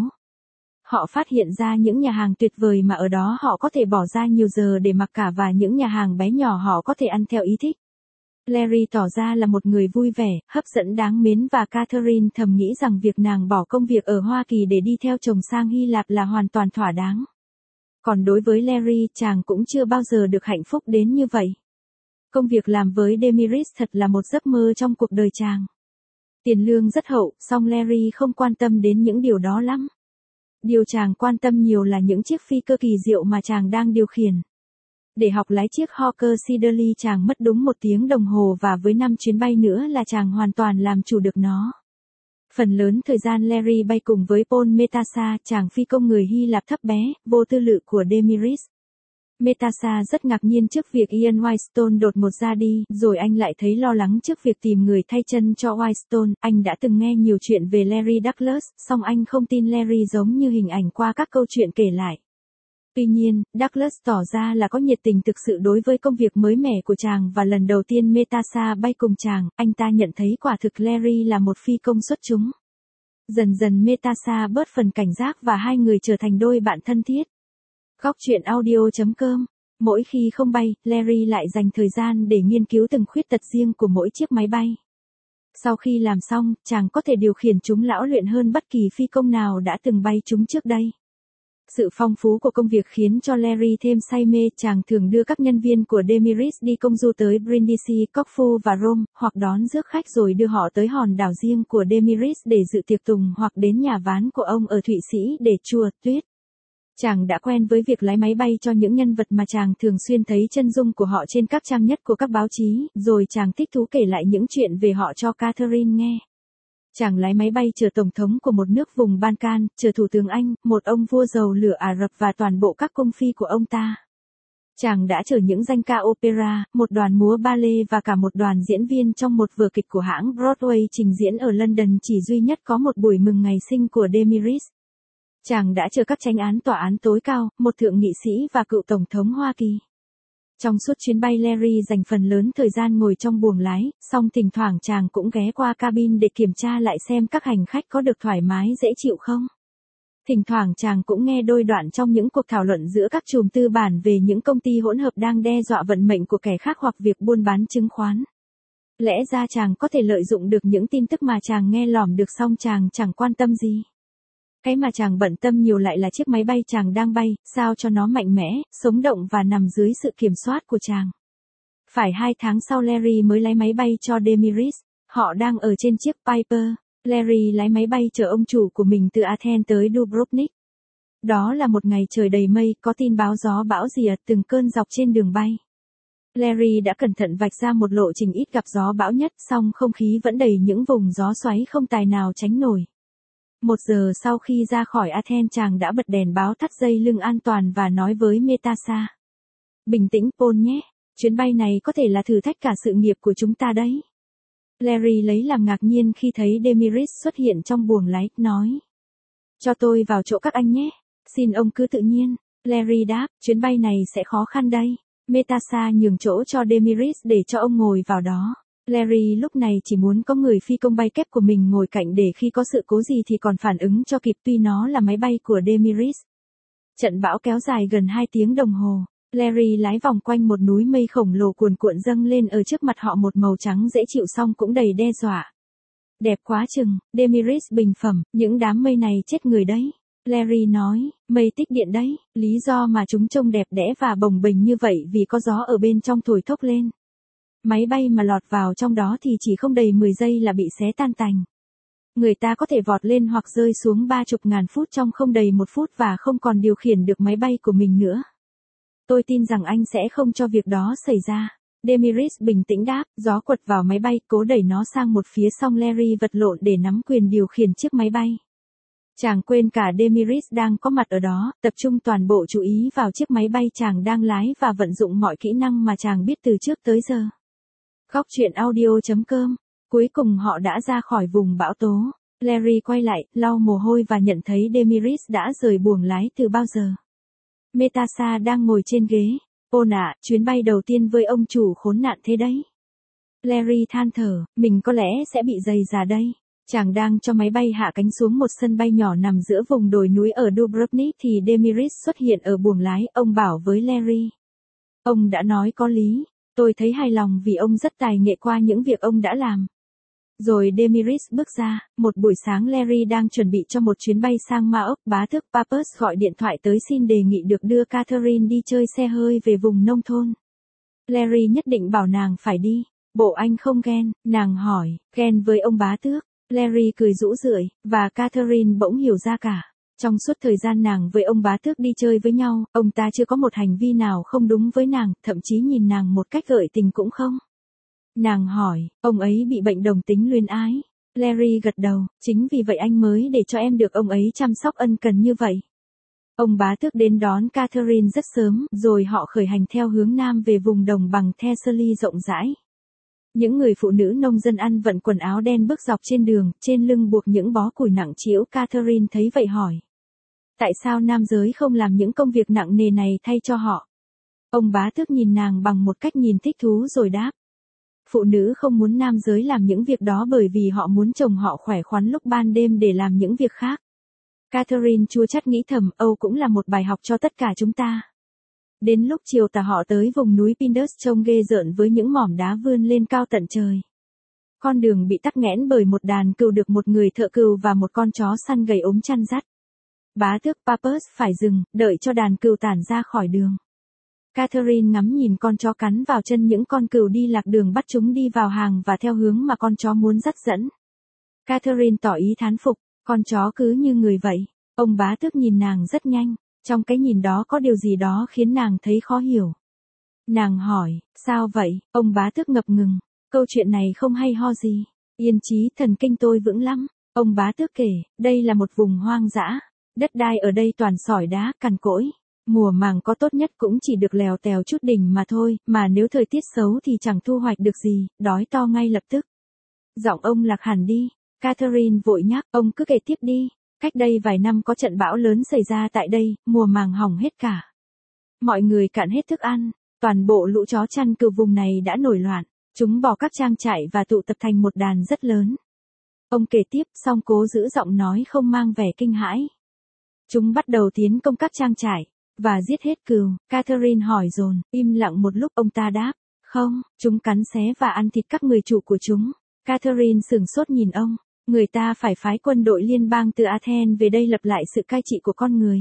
Họ phát hiện ra những nhà hàng tuyệt vời mà ở đó họ có thể bỏ ra nhiều giờ để mặc cả và những nhà hàng bé nhỏ họ có thể ăn theo ý thích. Larry tỏ ra là một người vui vẻ, hấp dẫn đáng mến và Catherine thầm nghĩ rằng việc nàng bỏ công việc ở Hoa Kỳ để đi theo chồng sang Hy Lạp là hoàn toàn thỏa đáng. Còn đối với Larry, chàng cũng chưa bao giờ được hạnh phúc đến như vậy. Công việc làm với Demiris thật là một giấc mơ trong cuộc đời chàng. Tiền lương rất hậu, song Larry không quan tâm đến những điều đó lắm. Điều chàng quan tâm nhiều là những chiếc phi cơ kỳ diệu mà chàng đang điều khiển. Để học lái chiếc Hawker Siddeley chàng mất đúng 1 tiếng đồng hồ và với 5 chuyến bay nữa là chàng hoàn toàn làm chủ được nó. Phần lớn thời gian Larry bay cùng với Paul Metasa, chàng phi công người Hy Lạp thấp bé, vô tư lự của Demiris. Natasha rất ngạc nhiên trước việc Ian Whitestone đột ngột ra đi, rồi anh lại thấy lo lắng trước việc tìm người thay chân cho Whitestone. Anh đã từng nghe nhiều chuyện về Larry Douglas, song anh không tin Larry giống như hình ảnh qua các câu chuyện kể lại. Tuy nhiên, Douglas tỏ ra là có nhiệt tình thực sự đối với công việc mới mẻ của chàng và lần đầu tiên Natasha bay cùng chàng, anh ta nhận thấy quả thực Larry là một phi công xuất chúng. Dần dần Natasha bớt phần cảnh giác và hai người trở thành đôi bạn thân thiết. Góc truyện audio.com. Mỗi khi không bay, Larry lại dành thời gian để nghiên cứu từng khuyết tật riêng của mỗi chiếc máy bay. Sau khi làm xong, chàng có thể điều khiển chúng lão luyện hơn bất kỳ phi công nào đã từng bay chúng trước đây. Sự phong phú của công việc khiến cho Larry thêm say mê, chàng thường đưa các nhân viên của Demiris đi công du tới Brindisi, Corfu và Rome, hoặc đón rước khách rồi đưa họ tới hòn đảo riêng của Demiris để dự tiệc tùng hoặc đến nhà ván của ông ở Thụy Sĩ để chùa tuyết. Chàng đã quen với việc lái máy bay cho những nhân vật mà chàng thường xuyên thấy chân dung của họ trên các trang nhất của các báo chí, rồi chàng thích thú kể lại những chuyện về họ cho Catherine nghe. Chàng lái máy bay chở tổng thống của một nước vùng Balkan, chở thủ tướng Anh, một ông vua dầu lửa Ả Rập và toàn bộ các cung phi của ông ta. Chàng đã chở những danh ca opera, một đoàn múa ballet và cả một đoàn diễn viên trong một vở kịch của hãng Broadway trình diễn ở London chỉ duy nhất có một buổi mừng ngày sinh của Demiris. Chàng đã chở các chánh án tòa án tối cao, một thượng nghị sĩ và cựu tổng thống Hoa Kỳ. Trong suốt chuyến bay Larry dành phần lớn thời gian ngồi trong buồng lái, song thỉnh thoảng chàng cũng ghé qua cabin để kiểm tra lại xem các hành khách có được thoải mái dễ chịu không. Thỉnh thoảng chàng cũng nghe đôi đoạn trong những cuộc thảo luận giữa các trùm tư bản về những công ty hỗn hợp đang đe dọa vận mệnh của kẻ khác hoặc việc buôn bán chứng khoán. Lẽ ra chàng có thể lợi dụng được những tin tức mà chàng nghe lỏm được, song chàng chẳng quan tâm gì. Cái mà chàng bận tâm nhiều lại là chiếc máy bay chàng đang bay, sao cho nó mạnh mẽ, sống động và nằm dưới sự kiểm soát của chàng. Phải 2 tháng sau Larry mới lái máy bay cho Demiris. Họ đang ở trên chiếc Piper. Larry lái máy bay chở ông chủ của mình từ Athens tới Dubrovnik. Đó là một ngày trời đầy mây, có tin báo gió bão rìa từng cơn dọc trên đường bay. Larry đã cẩn thận vạch ra một lộ trình ít gặp gió bão nhất, song không khí vẫn đầy những vùng gió xoáy không tài nào tránh nổi. 1 giờ sau khi ra khỏi Athens, chàng đã bật đèn báo thắt dây lưng an toàn và nói với Natasha. Bình tĩnh Paul nhé, chuyến bay này có thể là thử thách cả sự nghiệp của chúng ta đấy. Larry lấy làm ngạc nhiên khi thấy Demiris xuất hiện trong buồng lái, nói. Cho tôi vào chỗ các anh nhé, xin ông cứ tự nhiên. Larry đáp, chuyến bay này sẽ khó khăn đây. Natasha nhường chỗ cho Demiris để cho ông ngồi vào đó. Larry lúc này chỉ muốn có người phi công bay kép của mình ngồi cạnh để khi có sự cố gì thì còn phản ứng cho kịp, tuy nó là máy bay của Demiris. Trận bão kéo dài gần 2 tiếng đồng hồ. Larry lái vòng quanh một núi mây khổng lồ cuồn cuộn dâng lên ở trước mặt họ, một màu trắng dễ chịu song cũng đầy đe dọa. Đẹp quá chừng, Demiris bình phẩm, những đám mây này chết người đấy. Larry nói, mây tích điện đấy, lý do mà chúng trông đẹp đẽ và bồng bềnh như vậy vì có gió ở bên trong thổi thốc lên. Máy bay mà lọt vào trong đó thì chỉ không đầy 10 giây là bị xé tan tành. Người ta có thể vọt lên hoặc rơi xuống 30.000 phút trong không đầy 1 phút và không còn điều khiển được máy bay của mình nữa. Tôi tin rằng anh sẽ không cho việc đó xảy ra. Demiris bình tĩnh đáp, gió quật vào máy bay, cố đẩy nó sang một phía, song Larry vật lộn để nắm quyền điều khiển chiếc máy bay. Chàng quên cả Demiris đang có mặt ở đó, tập trung toàn bộ chú ý vào chiếc máy bay chàng đang lái và vận dụng mọi kỹ năng mà chàng biết từ trước tới giờ. Góc truyện audio.com. Cuối cùng họ đã ra khỏi vùng bão tố. Larry quay lại, lau mồ hôi và nhận thấy Demiris đã rời buồng lái từ bao giờ. Natasha đang ngồi trên ghế. Ôn ạ, chuyến bay đầu tiên với ông chủ khốn nạn thế đấy. Larry than thở, mình có lẽ sẽ bị dày dà đây. Chàng đang cho máy bay hạ cánh xuống một sân bay nhỏ nằm giữa vùng đồi núi ở Dubrovnik thì Demiris xuất hiện ở buồng lái, ông bảo với Larry. Ông đã nói có lý. Tôi thấy hài lòng vì ông rất tài nghệ qua những việc ông đã làm. Rồi Demiris bước ra. Một buổi sáng Larry đang chuẩn bị cho một chuyến bay sang Maroc, bá tước Papers gọi điện thoại tới xin đề nghị được đưa Catherine đi chơi xe hơi về vùng nông thôn. Larry nhất định bảo nàng phải đi. Bộ anh không ghen, nàng hỏi, ghen với ông bá tước. Larry cười rũ rượi, và Catherine bỗng hiểu ra cả. Trong suốt thời gian nàng với ông bá tước đi chơi với nhau, ông ta chưa có một hành vi nào không đúng với nàng, thậm chí nhìn nàng một cách gợi tình cũng không. Nàng hỏi, ông ấy bị bệnh đồng tính luyến ái. Larry gật đầu, chính vì vậy anh mới để cho em được ông ấy chăm sóc ân cần như vậy. Ông bá tước đến đón Catherine rất sớm, rồi họ khởi hành theo hướng nam về vùng đồng bằng Thessaly rộng rãi. Những người phụ nữ nông dân ăn vận quần áo đen bước dọc trên đường, trên lưng buộc những bó củi nặng trĩu. Catherine thấy vậy hỏi. Tại sao nam giới không làm những công việc nặng nề này thay cho họ? Ông bá tước nhìn nàng bằng một cách nhìn thích thú rồi đáp. Phụ nữ không muốn nam giới làm những việc đó bởi vì họ muốn chồng họ khỏe khoắn lúc ban đêm để làm những việc khác. Catherine chua chát nghĩ thầm, Âu cũng là một bài học cho tất cả chúng ta. Đến lúc chiều tà họ tới vùng núi Pindus trông ghê rợn với những mỏm đá vươn lên cao tận trời. Con đường bị tắc nghẽn bởi một đàn cừu được một người thợ cừu và một con chó săn gầy ốm chăn dắt. Bá tước Papus phải dừng, đợi cho đàn cừu tản ra khỏi đường. Catherine ngắm nhìn con chó cắn vào chân những con cừu đi lạc đường, bắt chúng đi vào hàng và theo hướng mà con chó muốn dắt dẫn. Catherine tỏ ý thán phục, con chó cứ như người vậy. Ông bá tước nhìn nàng rất nhanh, trong cái nhìn đó có điều gì đó khiến nàng thấy khó hiểu. Nàng hỏi, sao vậy? Ông bá tước ngập ngừng, câu chuyện này không hay ho gì. Yên trí thần kinh tôi vững lắm. Ông bá tước kể, đây là một vùng hoang dã. Đất đai ở đây toàn sỏi đá, cằn cỗi. Mùa màng có tốt nhất cũng chỉ được lèo tèo chút đỉnh mà thôi, mà nếu thời tiết xấu thì chẳng thu hoạch được gì, đói to ngay lập tức. Giọng ông lạc hẳn đi. Catherine vội nhắc, ông cứ kể tiếp đi. Cách đây vài năm có trận bão lớn xảy ra tại đây, mùa màng hỏng hết cả. Mọi người cạn hết thức ăn, toàn bộ lũ chó chăn cừu vùng này đã nổi loạn. Chúng bỏ các trang trại và tụ tập thành một đàn rất lớn. Ông kể tiếp, song cố giữ giọng nói không mang vẻ kinh hãi. Chúng bắt đầu tiến công các trang trại và giết hết cừu. Catherine hỏi dồn, im lặng một lúc, ông ta đáp, không, chúng cắn xé và ăn thịt các người chủ của chúng. Catherine sửng sốt nhìn ông, người ta phải phái quân đội liên bang từ Athens về đây lập lại sự cai trị của con người.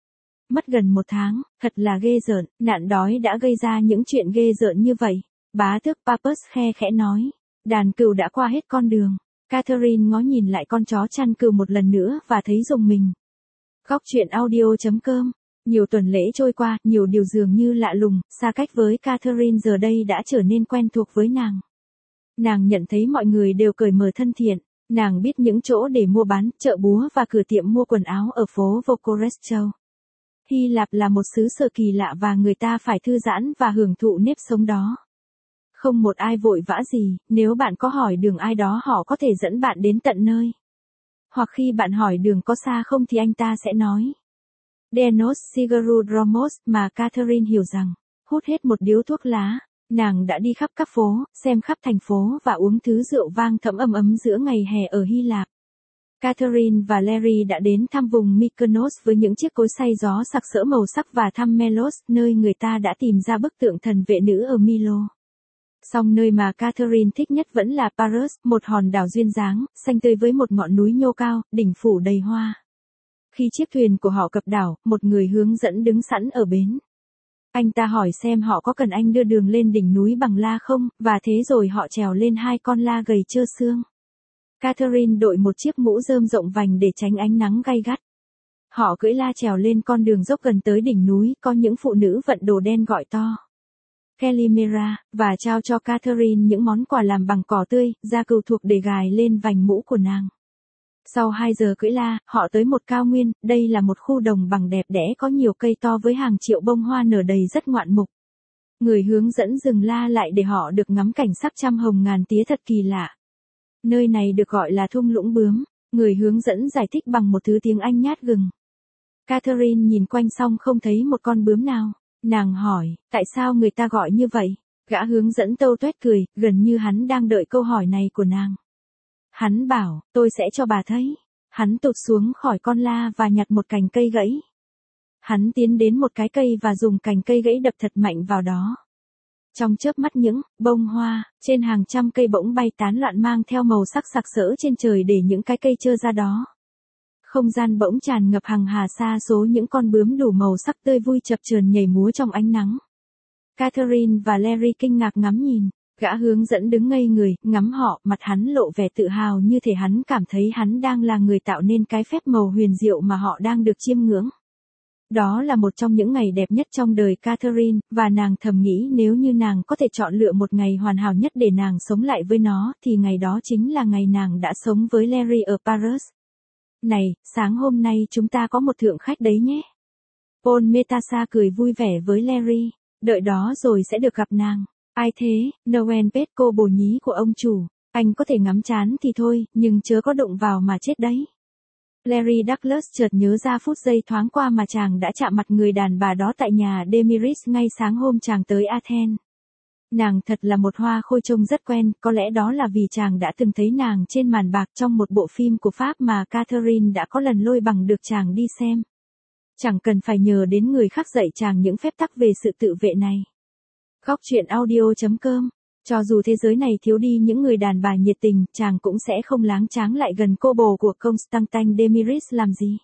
Mất gần 1 tháng, thật là ghê rợn, nạn đói đã gây ra những chuyện ghê rợn như vậy. Bá tước Papus khe khẽ nói, đàn cừu đã qua hết con đường. Catherine ngó nhìn lại con chó chăn cừu một lần nữa và thấy rùng mình. Góc truyện audio.com. Nhiều tuần lễ trôi qua, nhiều điều dường như lạ lùng, xa cách với Catherine giờ đây đã trở nên quen thuộc với nàng. Nàng nhận thấy mọi người đều cởi mở thân thiện, nàng biết những chỗ để mua bán, chợ búa và cửa tiệm mua quần áo ở phố Vokoresto. Hy Lạp là một xứ sở kỳ lạ và người ta phải thư giãn và hưởng thụ nếp sống đó. Không một ai vội vã gì, nếu bạn có hỏi đường ai đó họ có thể dẫn bạn đến tận nơi. Hoặc khi bạn hỏi đường có xa không thì anh ta sẽ nói. Denos Sigarudromos, mà Catherine hiểu rằng, hút hết một điếu thuốc lá, nàng đã đi khắp các phố, xem khắp thành phố và uống thứ rượu vang thẫm ấm ấm giữa ngày hè ở Hy Lạp. Catherine và Larry đã đến thăm vùng Mykonos với những chiếc cối xay gió sặc sỡ màu sắc và thăm Melos, nơi người ta đã tìm ra bức tượng thần vệ nữ ở Milo. Song nơi mà Catherine thích nhất vẫn là Paros, một hòn đảo duyên dáng, xanh tươi với một ngọn núi nhô cao, đỉnh phủ đầy hoa. Khi chiếc thuyền của họ cập đảo, một người hướng dẫn đứng sẵn ở bến. Anh ta hỏi xem họ có cần anh đưa đường lên đỉnh núi bằng la không, và thế rồi họ trèo lên 2 con la gầy trơ xương. Catherine đội một chiếc mũ rơm rộng vành để tránh ánh nắng gay gắt. Họ cưỡi la trèo lên con đường dốc gần tới đỉnh núi, có những phụ nữ vận đồ đen gọi to Calimera, và trao cho Catherine những món quà làm bằng cỏ tươi, da cừu thuộc để gài lên vành mũ của nàng. Sau 2 giờ cưỡi la, họ tới một cao nguyên, đây là một khu đồng bằng đẹp đẽ có nhiều cây to với hàng triệu bông hoa nở đầy rất ngoạn mục. Người hướng dẫn dừng la lại để họ được ngắm cảnh sắc trăm hồng ngàn tía thật kỳ lạ. Nơi này được gọi là thung lũng bướm, người hướng dẫn giải thích bằng một thứ tiếng Anh nhát gừng. Catherine nhìn quanh xong không thấy một con bướm nào. Nàng hỏi, tại sao người ta gọi như vậy? Gã hướng dẫn tâu tuét cười, gần như hắn đang đợi câu hỏi này của nàng. Hắn bảo, tôi sẽ cho bà thấy. Hắn tụt xuống khỏi con la và nhặt một cành cây gãy. Hắn tiến đến một cái cây và dùng cành cây gãy đập thật mạnh vào đó. Trong chớp mắt những bông hoa trên hàng trăm cây bỗng bay tán loạn mang theo màu sắc sặc sỡ trên trời để những cái cây trơ ra đó. Không gian bỗng tràn ngập hằng hà sa số những con bướm đủ màu sắc tươi vui chập chờn nhảy múa trong ánh nắng. Catherine và Larry kinh ngạc ngắm nhìn, gã hướng dẫn đứng ngây người, ngắm họ, mặt hắn lộ vẻ tự hào như thể hắn cảm thấy hắn đang là người tạo nên cái phép màu huyền diệu mà họ đang được chiêm ngưỡng. Đó là một trong những ngày đẹp nhất trong đời Catherine, và nàng thầm nghĩ nếu như nàng có thể chọn lựa một ngày hoàn hảo nhất để nàng sống lại với nó, thì ngày đó chính là ngày nàng đã sống với Larry ở Paris. Này, sáng hôm nay chúng ta có một thượng khách đấy nhé. Paul Metasa cười vui vẻ với Larry, đợi đó rồi sẽ được gặp nàng. Ai thế? Noel Page, cô bồ nhí của ông chủ. Anh có thể ngắm trán thì thôi, nhưng chớ có đụng vào mà chết đấy. Larry Douglas chợt nhớ ra phút giây thoáng qua mà chàng đã chạm mặt người đàn bà đó tại nhà Demiris ngay sáng hôm chàng tới Athens. Nàng thật là một hoa khôi trông rất quen, có lẽ đó là vì chàng đã từng thấy nàng trên màn bạc trong một bộ phim của Pháp mà Catherine đã có lần lôi bằng được chàng đi xem. Chẳng cần phải nhờ đến người khác dạy chàng những phép tắc về sự tự vệ này. Góc truyện audio.com. Cho dù thế giới này thiếu đi những người đàn bà nhiệt tình, chàng cũng sẽ không láng tráng lại gần cô bồ của Constantine Demiris làm gì.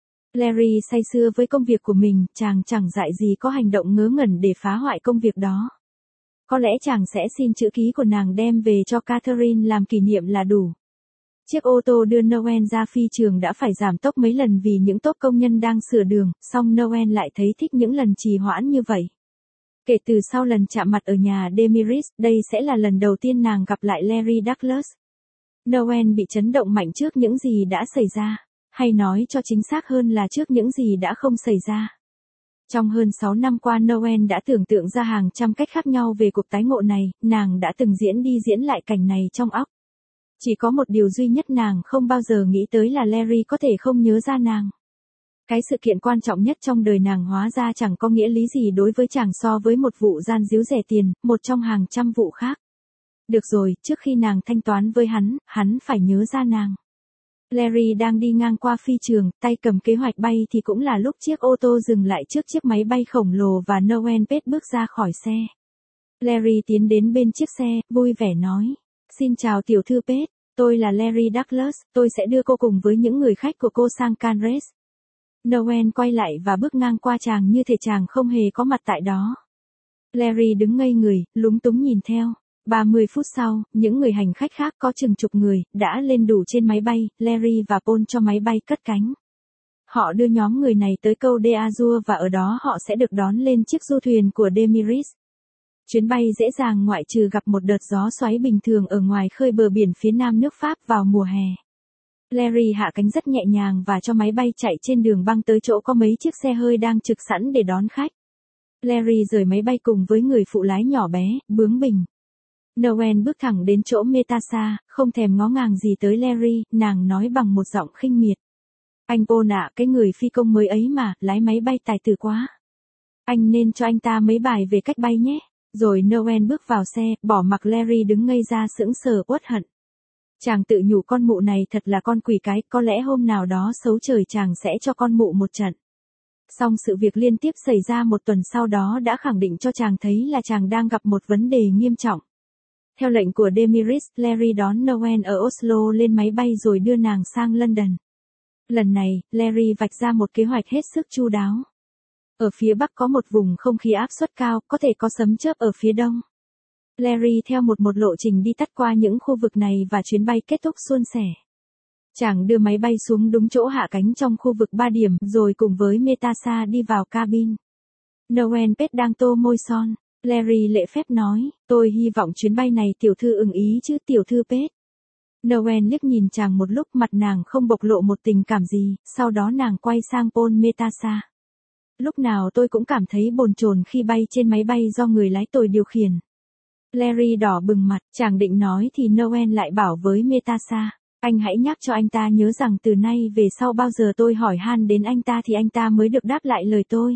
Larry say sưa với công việc của mình, chàng chẳng dại gì có hành động ngớ ngẩn để phá hoại công việc đó. Có lẽ chàng sẽ xin chữ ký của nàng đem về cho Catherine làm kỷ niệm là đủ. Chiếc ô tô đưa Noel ra phi trường đã phải giảm tốc mấy lần vì những tốp công nhân đang sửa đường, song Noel lại thấy thích những lần trì hoãn như vậy. Kể từ sau lần chạm mặt ở nhà Demiris, đây sẽ là lần đầu tiên nàng gặp lại Larry Douglas. Noel bị chấn động mạnh trước những gì đã xảy ra, hay nói cho chính xác hơn là trước những gì đã không xảy ra. Trong hơn 6 năm qua Noel đã tưởng tượng ra hàng trăm cách khác nhau về cuộc tái ngộ này, nàng đã từng diễn đi diễn lại cảnh này trong óc. Chỉ có một điều duy nhất nàng không bao giờ nghĩ tới là Larry có thể không nhớ ra nàng. Cái sự kiện quan trọng nhất trong đời nàng hóa ra chẳng có nghĩa lý gì đối với chàng so với một vụ gian díu rẻ tiền, một trong hàng trăm vụ khác. Được rồi, trước khi nàng thanh toán với hắn phải nhớ ra nàng. Larry đang đi ngang qua phi trường, tay cầm kế hoạch bay thì cũng là lúc chiếc ô tô dừng lại trước chiếc máy bay khổng lồ và Noel Page bước ra khỏi xe. Larry tiến đến bên chiếc xe, vui vẻ nói. Xin chào tiểu thư Page, tôi là Larry Douglas, tôi sẽ đưa cô cùng với những người khách của cô sang Canres. Noel quay lại và bước ngang qua chàng như thể chàng không hề có mặt tại đó. Larry đứng ngây người, lúng túng nhìn theo. 30 phút sau, những người hành khách khác có chừng chục người, đã lên đủ trên máy bay, Larry và Paul cho máy bay cất cánh. Họ đưa nhóm người này tới câu De Azur và ở đó họ sẽ được đón lên chiếc du thuyền của Demiris. Chuyến bay dễ dàng ngoại trừ gặp một đợt gió xoáy bình thường ở ngoài khơi bờ biển phía nam nước Pháp vào mùa hè. Larry hạ cánh rất nhẹ nhàng và cho máy bay chạy trên đường băng tới chỗ có mấy chiếc xe hơi đang trực sẵn để đón khách. Larry rời máy bay cùng với người phụ lái nhỏ bé, bướng bỉnh. Noel bước thẳng đến chỗ Metasa, không thèm ngó ngàng gì tới Larry, nàng nói bằng một giọng khinh miệt. Anh Paul ạ, cái người phi công mới ấy mà, lái máy bay tài tử quá. Anh nên cho anh ta mấy bài về cách bay nhé. Rồi Noel bước vào xe, bỏ mặc Larry đứng ngây ra sững sờ uất hận. Chàng tự nhủ con mụ này thật là con quỷ cái, có lẽ hôm nào đó xấu trời chàng sẽ cho con mụ một trận. Song sự việc liên tiếp xảy ra một tuần sau đó đã khẳng định cho chàng thấy là chàng đang gặp một vấn đề nghiêm trọng. Theo lệnh của Demiris, Larry đón Noel ở Oslo lên máy bay rồi đưa nàng sang London. Lần này, Larry vạch ra một kế hoạch hết sức chu đáo. Ở phía bắc có một vùng không khí áp suất cao, có thể có sấm chớp ở phía đông. Larry theo một lộ trình đi tắt qua những khu vực này và chuyến bay kết thúc suôn sẻ. Chàng đưa máy bay xuống đúng chỗ hạ cánh trong khu vực 3 điểm rồi cùng với Metasa đi vào cabin. Noel Page đang tô môi son. Larry lễ phép nói, tôi hy vọng chuyến bay này tiểu thư ưng ý chứ tiểu thư Page. Noel liếc nhìn chàng một lúc, mặt nàng không bộc lộ một tình cảm gì, sau đó nàng quay sang Paul Metasa. Lúc nào tôi cũng cảm thấy bồn chồn khi bay trên máy bay do người lái tồi điều khiển. Larry đỏ bừng mặt, chàng định nói thì Noel lại bảo với Metasa, anh hãy nhắc cho anh ta nhớ rằng từ nay về sau bao giờ tôi hỏi han đến anh ta thì anh ta mới được đáp lại lời tôi.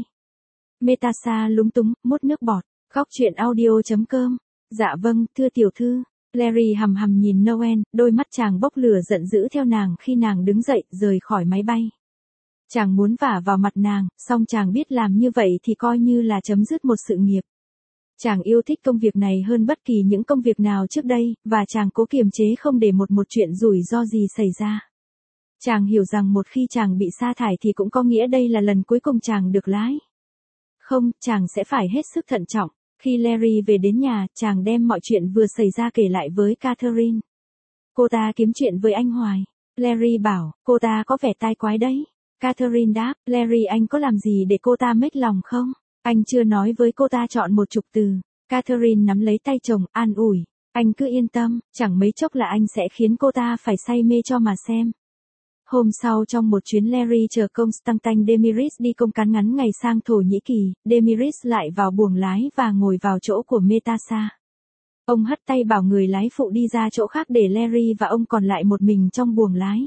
Metasa lúng túng, mút nước bọt. Góc truyện audio.com. Dạ vâng, thưa tiểu thư. Larry hầm hầm nhìn Noel, đôi mắt chàng bốc lửa giận dữ theo nàng khi nàng đứng dậy, rời khỏi máy bay. Chàng muốn vả vào mặt nàng, song chàng biết làm như vậy thì coi như là chấm dứt một sự nghiệp. Chàng yêu thích công việc này hơn bất kỳ những công việc nào trước đây, và chàng cố kiềm chế không để một chuyện rủi ro gì xảy ra. Chàng hiểu rằng một khi chàng bị sa thải thì cũng có nghĩa đây là lần cuối cùng chàng được lái. Không, chàng sẽ phải hết sức thận trọng. Khi Larry về đến nhà, chàng đem mọi chuyện vừa xảy ra kể lại với Catherine. Cô ta kiếm chuyện với anh hoài. Larry bảo, cô ta có vẻ tai quái đấy. Catherine đáp, Larry anh có làm gì để cô ta mếch lòng không? Anh chưa nói với cô ta chọn một chục từ. Catherine nắm lấy tay chồng, an ủi. Anh cứ yên tâm, chẳng mấy chốc là anh sẽ khiến cô ta phải say mê cho mà xem. Hôm sau trong một chuyến Larry chở Constantine Demiris đi công cán ngắn ngày sang Thổ Nhĩ Kỳ, Demiris lại vào buồng lái và ngồi vào chỗ của Metasa. Ông hất tay bảo người lái phụ đi ra chỗ khác để Larry và ông còn lại một mình trong buồng lái.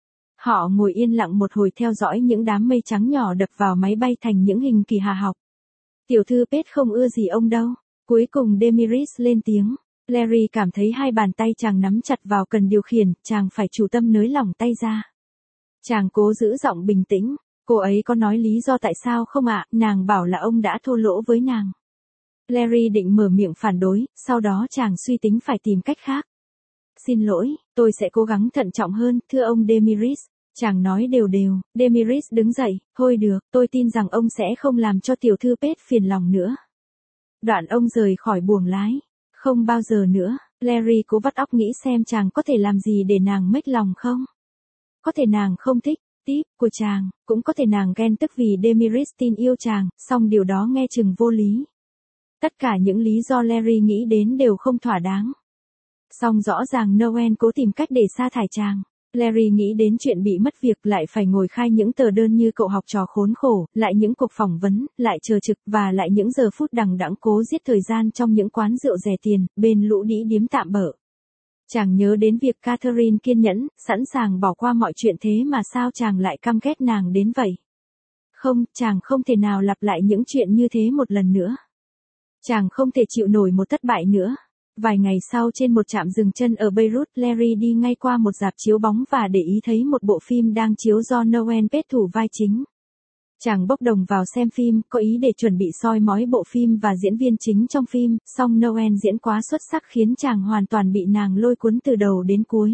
Họ ngồi yên lặng một hồi theo dõi những đám mây trắng nhỏ đập vào máy bay thành những hình kỳ hà học. Tiểu thư Pết không ưa gì ông đâu. Cuối cùng Demiris lên tiếng. Larry cảm thấy hai bàn tay chàng nắm chặt vào cần điều khiển, chàng phải chủ tâm nới lỏng tay ra. Chàng cố giữ giọng bình tĩnh. Cô ấy có nói lý do tại sao không ạ? Nàng bảo là ông đã thô lỗ với nàng. Larry định mở miệng phản đối, sau đó chàng suy tính phải tìm cách khác. Xin lỗi, tôi sẽ cố gắng thận trọng hơn, thưa ông Demiris. Chàng nói đều đều. Demiris đứng dậy. Thôi được, tôi tin rằng ông sẽ không làm cho tiểu thư Pết phiền lòng nữa. Đoạn ông rời khỏi buồng lái. Không bao giờ nữa. Larry cố vắt óc nghĩ xem chàng có thể làm gì để nàng mếch lòng không. Có thể nàng không thích tip của chàng, cũng có thể nàng ghen tức vì Demiris tin yêu chàng, song điều đó nghe chừng vô lý. Tất cả những lý do Larry nghĩ đến đều không thỏa đáng. Song rõ ràng Noel cố tìm cách để sa thải chàng. Larry nghĩ đến chuyện bị mất việc, lại phải ngồi khai những tờ đơn như cậu học trò khốn khổ, lại những cuộc phỏng vấn, lại chờ trực và lại những giờ phút đằng đẵng cố giết thời gian trong những quán rượu rẻ tiền, bên lũ đĩ điếm tạm bợ. Chàng nhớ đến việc Catherine kiên nhẫn, sẵn sàng bỏ qua mọi chuyện, thế mà sao chàng lại căm ghét nàng đến vậy? Không, chàng không thể nào lặp lại những chuyện như thế một lần nữa. Chàng không thể chịu nổi một thất bại nữa. Vài ngày sau trên một trạm dừng chân ở Beirut, Larry đi ngay qua một rạp chiếu bóng và để ý thấy một bộ phim đang chiếu do Noel Pết thủ vai chính. Chàng bốc đồng vào xem phim, có ý để chuẩn bị soi mói bộ phim và diễn viên chính trong phim, song Noel diễn quá xuất sắc khiến chàng hoàn toàn bị nàng lôi cuốn từ đầu đến cuối.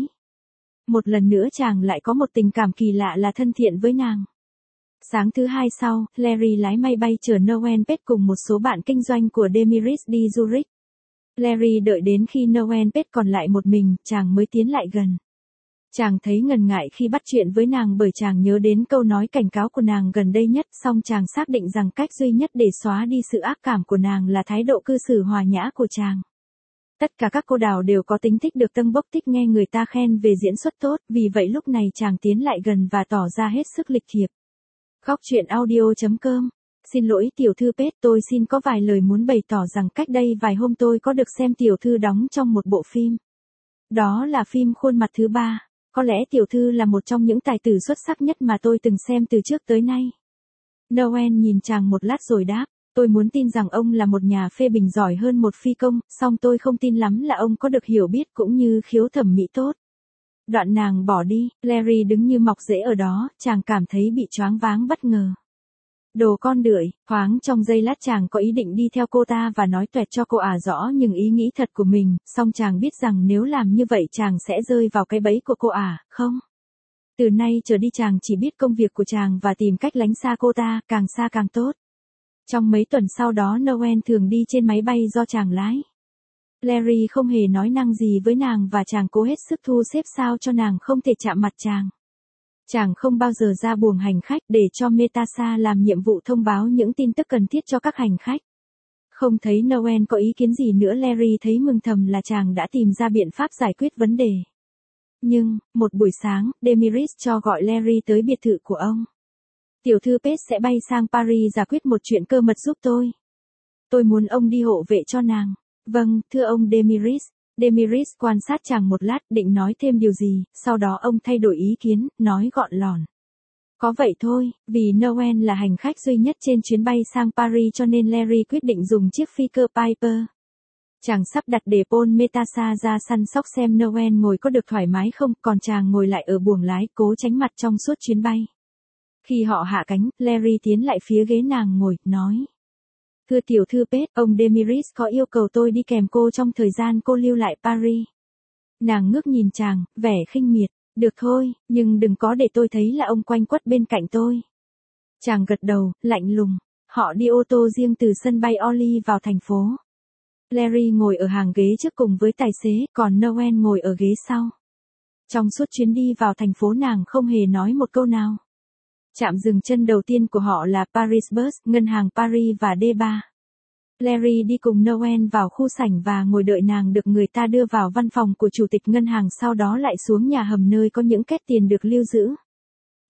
Một lần nữa chàng lại có một tình cảm kỳ lạ là thân thiện với nàng. Sáng thứ hai sau, Larry lái máy bay chở Noel Pết cùng một số bạn kinh doanh của Demiris đi Zurich. Larry đợi đến khi Noel Pết còn lại một mình, chàng mới tiến lại gần. Chàng thấy ngần ngại khi bắt chuyện với nàng bởi chàng nhớ đến câu nói cảnh cáo của nàng gần đây nhất, song chàng xác định rằng cách duy nhất để xóa đi sự ác cảm của nàng là thái độ cư xử hòa nhã của chàng. Tất cả các cô đào đều có tính thích được tâng bốc, thích nghe người ta khen về diễn xuất tốt, vì vậy lúc này chàng tiến lại gần và tỏ ra hết sức lịch thiệp. Góc truyện audio.com. Xin lỗi tiểu thư Pết, tôi xin có vài lời muốn bày tỏ rằng cách đây vài hôm tôi có được xem tiểu thư đóng trong một bộ phim. Đó là phim Khuôn mặt thứ ba. Có lẽ tiểu thư là một trong những tài tử xuất sắc nhất mà tôi từng xem từ trước tới nay. Noel nhìn chàng một lát rồi đáp, tôi muốn tin rằng ông là một nhà phê bình giỏi hơn một phi công, song tôi không tin lắm là ông có được hiểu biết cũng như khiếu thẩm mỹ tốt. Đoạn nàng bỏ đi, Larry đứng như mọc rễ ở đó, chàng cảm thấy bị choáng váng bất ngờ. Đồ con đưởi, thoáng trong giây lát chàng có ý định đi theo cô ta và nói toẹt cho cô rõ những ý nghĩ thật của mình, song chàng biết rằng nếu làm như vậy chàng sẽ rơi vào cái bẫy của cô không. Từ nay trở đi chàng chỉ biết công việc của chàng và tìm cách lánh xa cô ta, càng xa càng tốt. Trong mấy tuần sau đó Noel thường đi trên máy bay do chàng lái. Larry không hề nói năng gì với nàng và chàng cố hết sức thu xếp sao cho nàng không thể chạm mặt chàng. Chàng không bao giờ ra buồng hành khách để cho Metasa làm nhiệm vụ thông báo những tin tức cần thiết cho các hành khách. Không thấy Noel có ý kiến gì nữa, Larry thấy mừng thầm là chàng đã tìm ra biện pháp giải quyết vấn đề. Nhưng, một buổi sáng, Demiris cho gọi Larry tới biệt thự của ông. Tiểu thư Pết sẽ bay sang Paris giải quyết một chuyện cơ mật giúp tôi. Tôi muốn ông đi hộ vệ cho nàng. Vâng, thưa ông Demiris. Demiris quan sát chàng một lát định nói thêm điều gì, sau đó ông thay đổi ý kiến, nói gọn lỏn. Có vậy thôi, vì Noel là hành khách duy nhất trên chuyến bay sang Paris cho nên Larry quyết định dùng chiếc phi cơ Piper. Chàng sắp đặt để Paul Metasa ra săn sóc xem Noel ngồi có được thoải mái không, còn chàng ngồi lại ở buồng lái cố tránh mặt trong suốt chuyến bay. Khi họ hạ cánh, Larry tiến lại phía ghế nàng ngồi, nói. Thưa tiểu thư Pết, ông Demiris có yêu cầu tôi đi kèm cô trong thời gian cô lưu lại Paris. Nàng ngước nhìn chàng, vẻ khinh miệt. Được thôi, nhưng đừng có để tôi thấy là ông quanh quất bên cạnh tôi. Chàng gật đầu, lạnh lùng. Họ đi ô tô riêng từ sân bay Orly vào thành phố. Larry ngồi ở hàng ghế trước cùng với tài xế, còn Noel ngồi ở ghế sau. Trong suốt chuyến đi vào thành phố nàng không hề nói một câu nào. Trạm dừng chân đầu tiên của họ là Paris Bus, ngân hàng Paris và D3. Larry đi cùng Noel vào khu sảnh và ngồi đợi nàng được người ta đưa vào văn phòng của chủ tịch ngân hàng, sau đó lại xuống nhà hầm nơi có những két tiền được lưu giữ.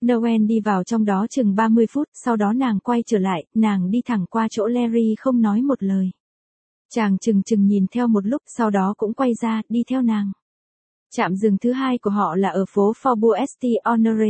Noel đi vào trong đó chừng 30 phút, sau đó nàng quay trở lại, nàng đi thẳng qua chỗ Larry không nói một lời. Chàng chừng nhìn theo một lúc, sau đó cũng quay ra, đi theo nàng. Trạm dừng thứ hai của họ là ở phố Faubourg St. Honoré.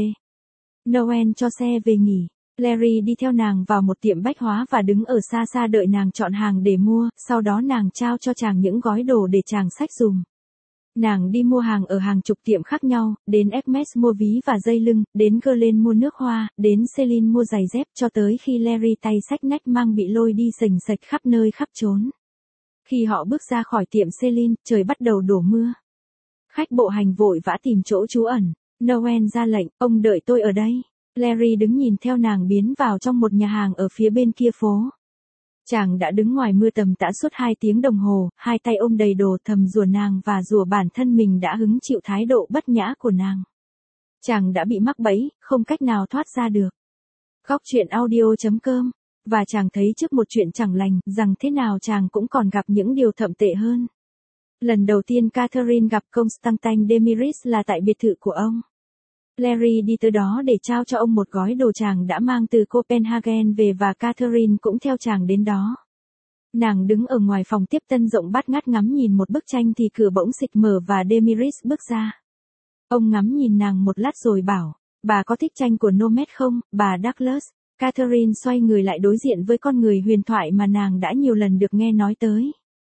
Noel cho xe về nghỉ. Larry đi theo nàng vào một tiệm bách hóa và đứng ở xa xa đợi nàng chọn hàng để mua, sau đó nàng trao cho chàng những gói đồ để chàng xách dùm. Nàng đi mua hàng ở hàng chục tiệm khác nhau, đến Hermes mua ví và dây lưng, đến Guerlain mua nước hoa, đến Celine mua giày dép cho tới khi Larry tay xách nách mang bị lôi đi sềnh sệch khắp nơi khắp chốn. Khi họ bước ra khỏi tiệm Celine, trời bắt đầu đổ mưa. Khách bộ hành vội vã tìm chỗ trú ẩn. Noel ra lệnh, ông đợi tôi ở đây. Larry đứng nhìn theo nàng biến vào trong một nhà hàng ở phía bên kia phố. Chàng đã đứng ngoài mưa tầm tã suốt 2 tiếng đồng hồ, hai tay ôm đầy đồ thầm rủa nàng và rủa bản thân mình đã hứng chịu thái độ bất nhã của nàng. Chàng đã bị mắc bẫy, không cách nào thoát ra được. Góc truyện audio.com. Và chàng thấy trước một chuyện chẳng lành, rằng thế nào chàng cũng còn gặp những điều thậm tệ hơn. Lần đầu tiên Catherine gặp Constantin Demiris là tại biệt thự của ông. Larry đi tới đó để trao cho ông một gói đồ chàng đã mang từ Copenhagen về và Catherine cũng theo chàng đến đó. Nàng đứng ở ngoài phòng tiếp tân rộng bát ngát ngắm nhìn một bức tranh thì cửa bỗng xịch mở và Demiris bước ra. Ông ngắm nhìn nàng một lát rồi bảo, bà có thích tranh của Nomad không, bà Douglas? Catherine xoay người lại đối diện với con người huyền thoại mà nàng đã nhiều lần được nghe nói tới.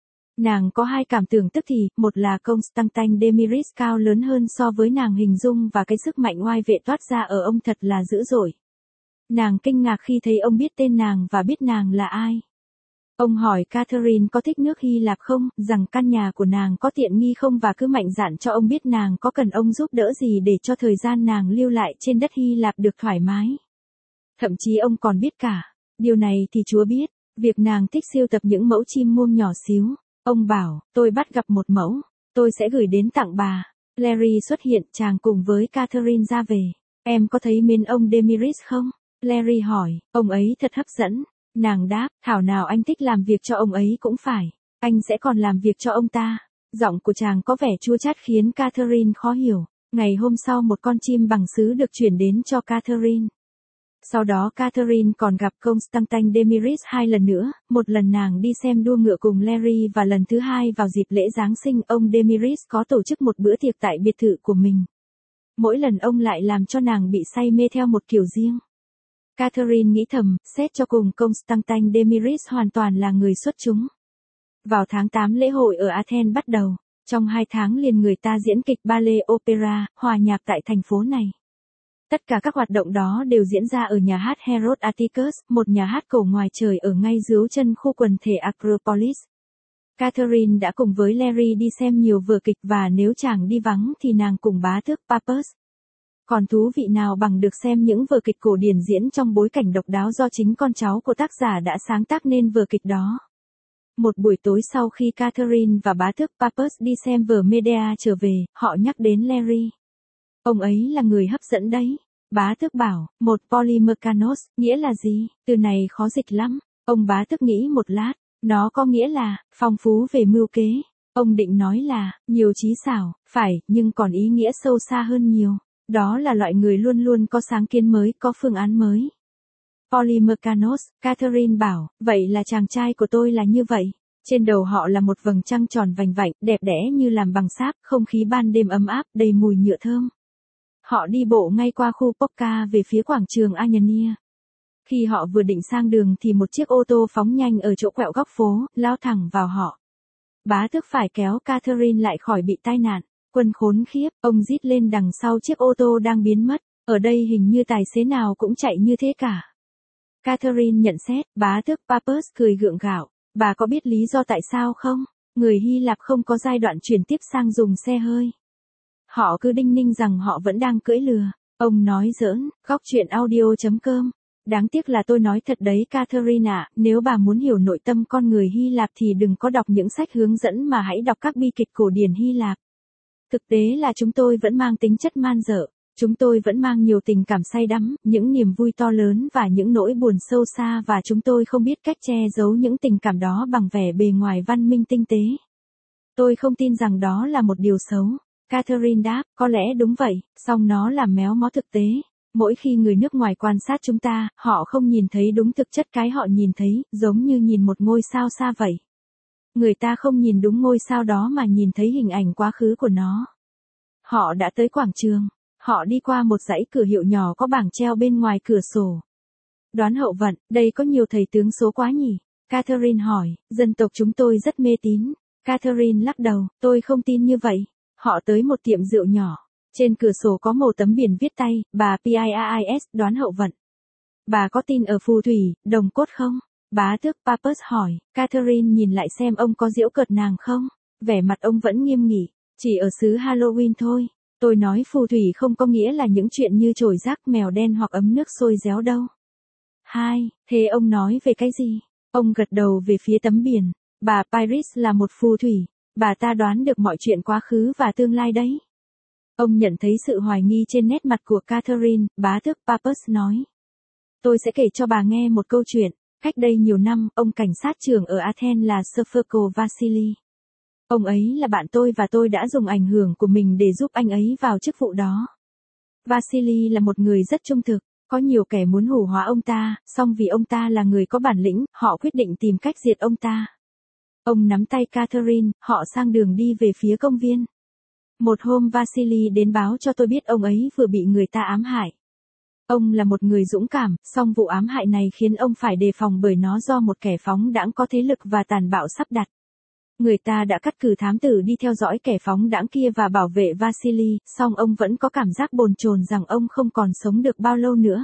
Nàng có hai cảm tưởng tức thì, một là Constantin Demiris cao lớn hơn so với nàng hình dung và cái sức mạnh oai vệ toát ra ở ông thật là dữ dội. Nàng kinh ngạc khi thấy ông biết tên nàng và biết nàng là ai. Ông hỏi Catherine có thích nước Hy Lạp không, rằng căn nhà của nàng có tiện nghi không và cứ mạnh dạn cho ông biết nàng có cần ông giúp đỡ gì để cho thời gian nàng lưu lại trên đất Hy Lạp được thoải mái. Thậm chí ông còn biết cả, điều này thì Chúa biết, việc nàng thích sưu tập những mẫu chim muông nhỏ xíu. Ông bảo, tôi bắt gặp một mẫu, tôi sẽ gửi đến tặng bà. Larry xuất hiện, chàng cùng với Catherine ra về. Em có thấy mến ông Demiris không? Larry hỏi, ông ấy thật hấp dẫn. Nàng đáp, thảo nào anh thích làm việc cho ông ấy cũng phải. Anh sẽ còn làm việc cho ông ta. Giọng của chàng có vẻ chua chát khiến Catherine khó hiểu. Ngày hôm sau một con chim bằng sứ được chuyển đến cho Catherine. Sau đó Catherine còn gặp Constantin Demiris 2 lần nữa, một lần nàng đi xem đua ngựa cùng Larry và lần thứ hai vào dịp lễ Giáng sinh ông Demiris có tổ chức một bữa tiệc tại biệt thự của mình. Mỗi lần ông lại làm cho nàng bị say mê theo một kiểu riêng. Catherine nghĩ thầm, xét cho cùng Constantin Demiris hoàn toàn là người xuất chúng. Vào tháng 8 lễ hội ở Athens bắt đầu, trong 2 tháng liền người ta diễn kịch ballet opera, hòa nhạc tại thành phố này. Tất cả các hoạt động đó đều diễn ra ở nhà hát Herod Atticus, một nhà hát cổ ngoài trời ở ngay dưới chân khu quần thể Acropolis. Catherine đã cùng với Larry đi xem nhiều vở kịch và nếu chàng đi vắng thì nàng cùng bá tước Papus. Còn thú vị nào bằng được xem những vở kịch cổ điển diễn trong bối cảnh độc đáo do chính con cháu của tác giả đã sáng tác nên vở kịch đó. Một buổi tối sau khi Catherine và bá tước Papus đi xem vở Medea trở về, họ nhắc đến Larry. Ông ấy là người hấp dẫn đấy. Bá tước bảo, một Polymyrkanos, nghĩa là gì? Từ này khó dịch lắm. Ông bá tước nghĩ một lát, nó có nghĩa là, phong phú về mưu kế. Ông định nói là, nhiều trí xảo, phải, nhưng còn ý nghĩa sâu xa hơn nhiều. Đó là loại người luôn luôn có sáng kiến mới, có phương án mới. Polymyrkanos, Catherine bảo, vậy là chàng trai của tôi là như vậy. Trên đầu họ là một vầng trăng tròn vành vạnh, đẹp đẽ như làm bằng sáp, không khí ban đêm ấm áp, đầy mùi nhựa thơm. Họ đi bộ ngay qua khu Pocca về phía quảng trường Anania. Khi họ vừa định sang đường thì một chiếc ô tô phóng nhanh ở chỗ quẹo góc phố, lao thẳng vào họ. Bá tước phải kéo Catherine lại khỏi bị tai nạn. Quân khốn khiếp, ông rít lên đằng sau chiếc ô tô đang biến mất. Ở đây hình như tài xế nào cũng chạy như thế cả. Catherine nhận xét, bá tước Papus cười gượng gạo. Bà có biết lý do tại sao không? Người Hy Lạp không có giai đoạn chuyển tiếp sang dùng xe hơi. Họ cứ đinh ninh rằng họ vẫn đang cưỡi lừa. Ông nói giỡn, góc truyện audio.com. Đáng tiếc là tôi nói thật đấy Catherine ạ, nếu bà muốn hiểu nội tâm con người Hy Lạp thì đừng có đọc những sách hướng dẫn mà hãy đọc các bi kịch cổ điển Hy Lạp. Thực tế là chúng tôi vẫn mang tính chất man dợ, chúng tôi vẫn mang nhiều tình cảm say đắm, những niềm vui to lớn và những nỗi buồn sâu xa và chúng tôi không biết cách che giấu những tình cảm đó bằng vẻ bề ngoài văn minh tinh tế. Tôi không tin rằng đó là một điều xấu. Catherine đáp, có lẽ đúng vậy, song nó làm méo mó thực tế. Mỗi khi người nước ngoài quan sát chúng ta, họ không nhìn thấy đúng thực chất cái họ nhìn thấy, giống như nhìn một ngôi sao xa vậy. Người ta không nhìn đúng ngôi sao đó mà nhìn thấy hình ảnh quá khứ của nó. Họ đã tới quảng trường. Họ đi qua một dãy cửa hiệu nhỏ có bảng treo bên ngoài cửa sổ. Đoán hậu vận, đây có nhiều thầy tướng số quá nhỉ? Catherine hỏi, dân tộc chúng tôi rất mê tín. Catherine lắc đầu, tôi không tin như vậy. Họ tới một tiệm rượu nhỏ. Trên cửa sổ có một tấm biển viết tay, bà Piais đoán hậu vận. Bà có tin ở phù thủy, đồng cốt không? Bá tước Papus hỏi, Catherine nhìn lại xem ông có giễu cợt nàng không? Vẻ mặt ông vẫn nghiêm nghị, chỉ ở xứ Halloween thôi. Tôi nói phù thủy không có nghĩa là những chuyện như trồi rác mèo đen hoặc ấm nước sôi réo đâu. Thế ông nói về cái gì? Ông gật đầu về phía tấm biển. Bà Piris là một phù thủy. Bà ta đoán được mọi chuyện quá khứ và tương lai đấy. Ông nhận thấy sự hoài nghi trên nét mặt của Catherine, bá tước Papus nói. Tôi sẽ kể cho bà nghe một câu chuyện. Cách đây nhiều năm, ông cảnh sát trưởng ở Athens là Sophocles Vasili. Ông ấy là bạn tôi và tôi đã dùng ảnh hưởng của mình để giúp anh ấy vào chức vụ đó. Vasili là một người rất trung thực, có nhiều kẻ muốn hủ hóa ông ta, song vì ông ta là người có bản lĩnh, họ quyết định tìm cách diệt ông ta. Ông nắm tay Catherine, họ sang đường đi về phía công viên. Một hôm Vasili đến báo cho tôi biết ông ấy vừa bị người ta ám hại. Ông là một người dũng cảm, song vụ ám hại này khiến ông phải đề phòng bởi nó do một kẻ phóng đãng có thế lực và tàn bạo sắp đặt. Người ta đã cắt cử thám tử đi theo dõi kẻ phóng đãng kia và bảo vệ Vasili, song ông vẫn có cảm giác bồn chồn rằng ông không còn sống được bao lâu nữa.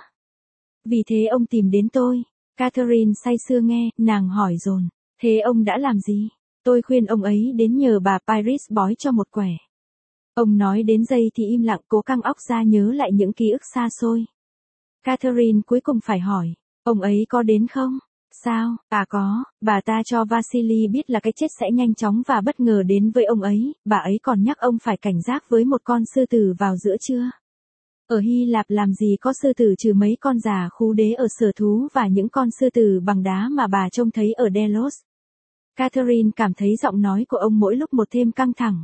Vì thế ông tìm đến tôi. Catherine say sưa nghe, nàng hỏi dồn. Thế ông đã làm gì? Tôi khuyên ông ấy đến nhờ bà Piris bói cho một quẻ. Ông nói đến giây thì im lặng cố căng óc ra nhớ lại những ký ức xa xôi. Catherine cuối cùng phải hỏi, ông ấy có đến không? Sao? Có, bà ta cho Vasili biết là cái chết sẽ nhanh chóng và bất ngờ đến với ông ấy, bà ấy còn nhắc ông phải cảnh giác với một con sư tử vào giữa trưa. Ở Hy Lạp làm gì có sư tử trừ mấy con già khú đế ở sở thú và những con sư tử bằng đá mà bà trông thấy ở Delos. Catherine cảm thấy giọng nói của ông mỗi lúc một thêm căng thẳng.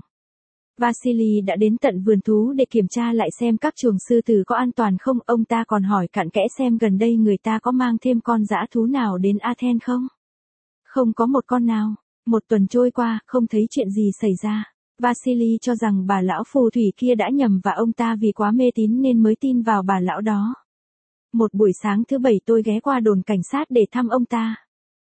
Vasili đã đến tận vườn thú để kiểm tra lại xem các chuồng sư tử có an toàn không. Ông ta còn hỏi cặn kẽ xem gần đây người ta có mang thêm con dã thú nào đến Athens không. Không có một con nào. Một tuần trôi qua, không thấy chuyện gì xảy ra. Vasili cho rằng bà lão phù thủy kia đã nhầm và ông ta vì quá mê tín nên mới tin vào bà lão đó. Một buổi sáng thứ Bảy tôi ghé qua đồn cảnh sát để thăm ông ta.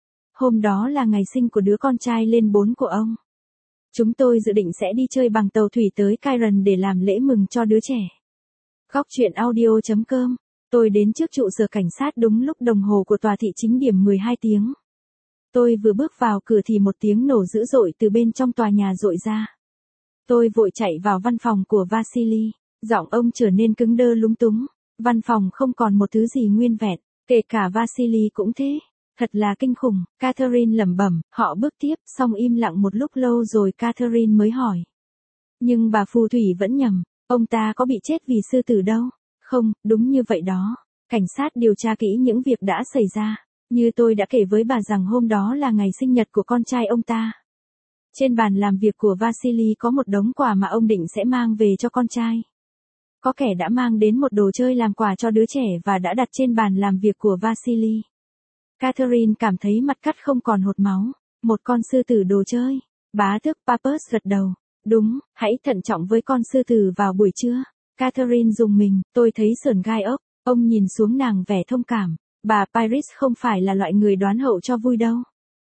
Hôm đó là ngày sinh của đứa con trai lên 4 của ông. Chúng tôi dự định sẽ đi chơi bằng tàu thủy tới Cairon để làm lễ mừng cho đứa trẻ. Góc truyện audio.com. Tôi đến trước trụ sở cảnh sát đúng lúc đồng hồ của tòa thị chính điểm 12 tiếng. Tôi vừa bước vào cửa thì một tiếng nổ dữ dội từ bên trong tòa nhà dội ra. Tôi vội chạy vào văn phòng của Vasili. Giọng ông trở nên cứng đơ lúng túng. Văn phòng không còn một thứ gì nguyên vẹn, kể cả Vasili cũng thế. Thật là kinh khủng, Catherine lẩm bẩm, họ bước tiếp, xong im lặng một lúc lâu rồi Catherine mới hỏi. Nhưng bà phù thủy vẫn nhầm, ông ta có bị chết vì sư tử đâu? Không, đúng như vậy đó. Cảnh sát điều tra kỹ những việc đã xảy ra. Như tôi đã kể với bà rằng hôm đó là ngày sinh nhật của con trai ông ta. Trên bàn làm việc của Vasili có một đống quà mà ông định sẽ mang về cho con trai. Có kẻ đã mang đến một đồ chơi làm quà cho đứa trẻ và đã đặt trên bàn làm việc của Vasili. Catherine cảm thấy mặt cắt không còn hột máu. Một con sư tử đồ chơi. Bá tước Papus gật đầu. Đúng, hãy thận trọng với con sư tử vào buổi trưa. Catherine rùng mình, tôi thấy sởn gai ốc. Ông nhìn xuống nàng vẻ thông cảm. Bà Piris không phải là loại người đoán hậu cho vui đâu.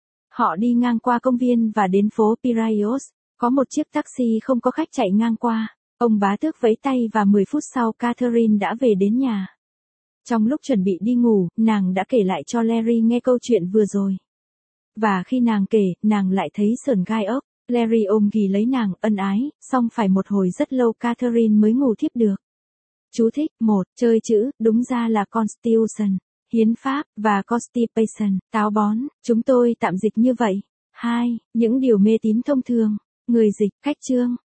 Họ đi ngang qua công viên và đến phố Piraeus. Có một chiếc taxi không có khách chạy ngang qua. Ông bá tước vẫy tay và 10 phút sau Catherine đã về đến nhà. Trong lúc chuẩn bị đi ngủ, nàng đã kể lại cho Larry nghe câu chuyện vừa rồi. Và khi nàng kể, nàng lại thấy sởn gai ốc. Larry ôm ghì lấy nàng, ân ái, song phải một hồi rất lâu Catherine mới ngủ thiếp được. Chú thích, 1. Chơi chữ, đúng ra là Constitution, hiến pháp, và Constipation, táo bón, chúng tôi tạm dịch như vậy. 2. Những điều mê tín thông thường, người dịch, cách chương.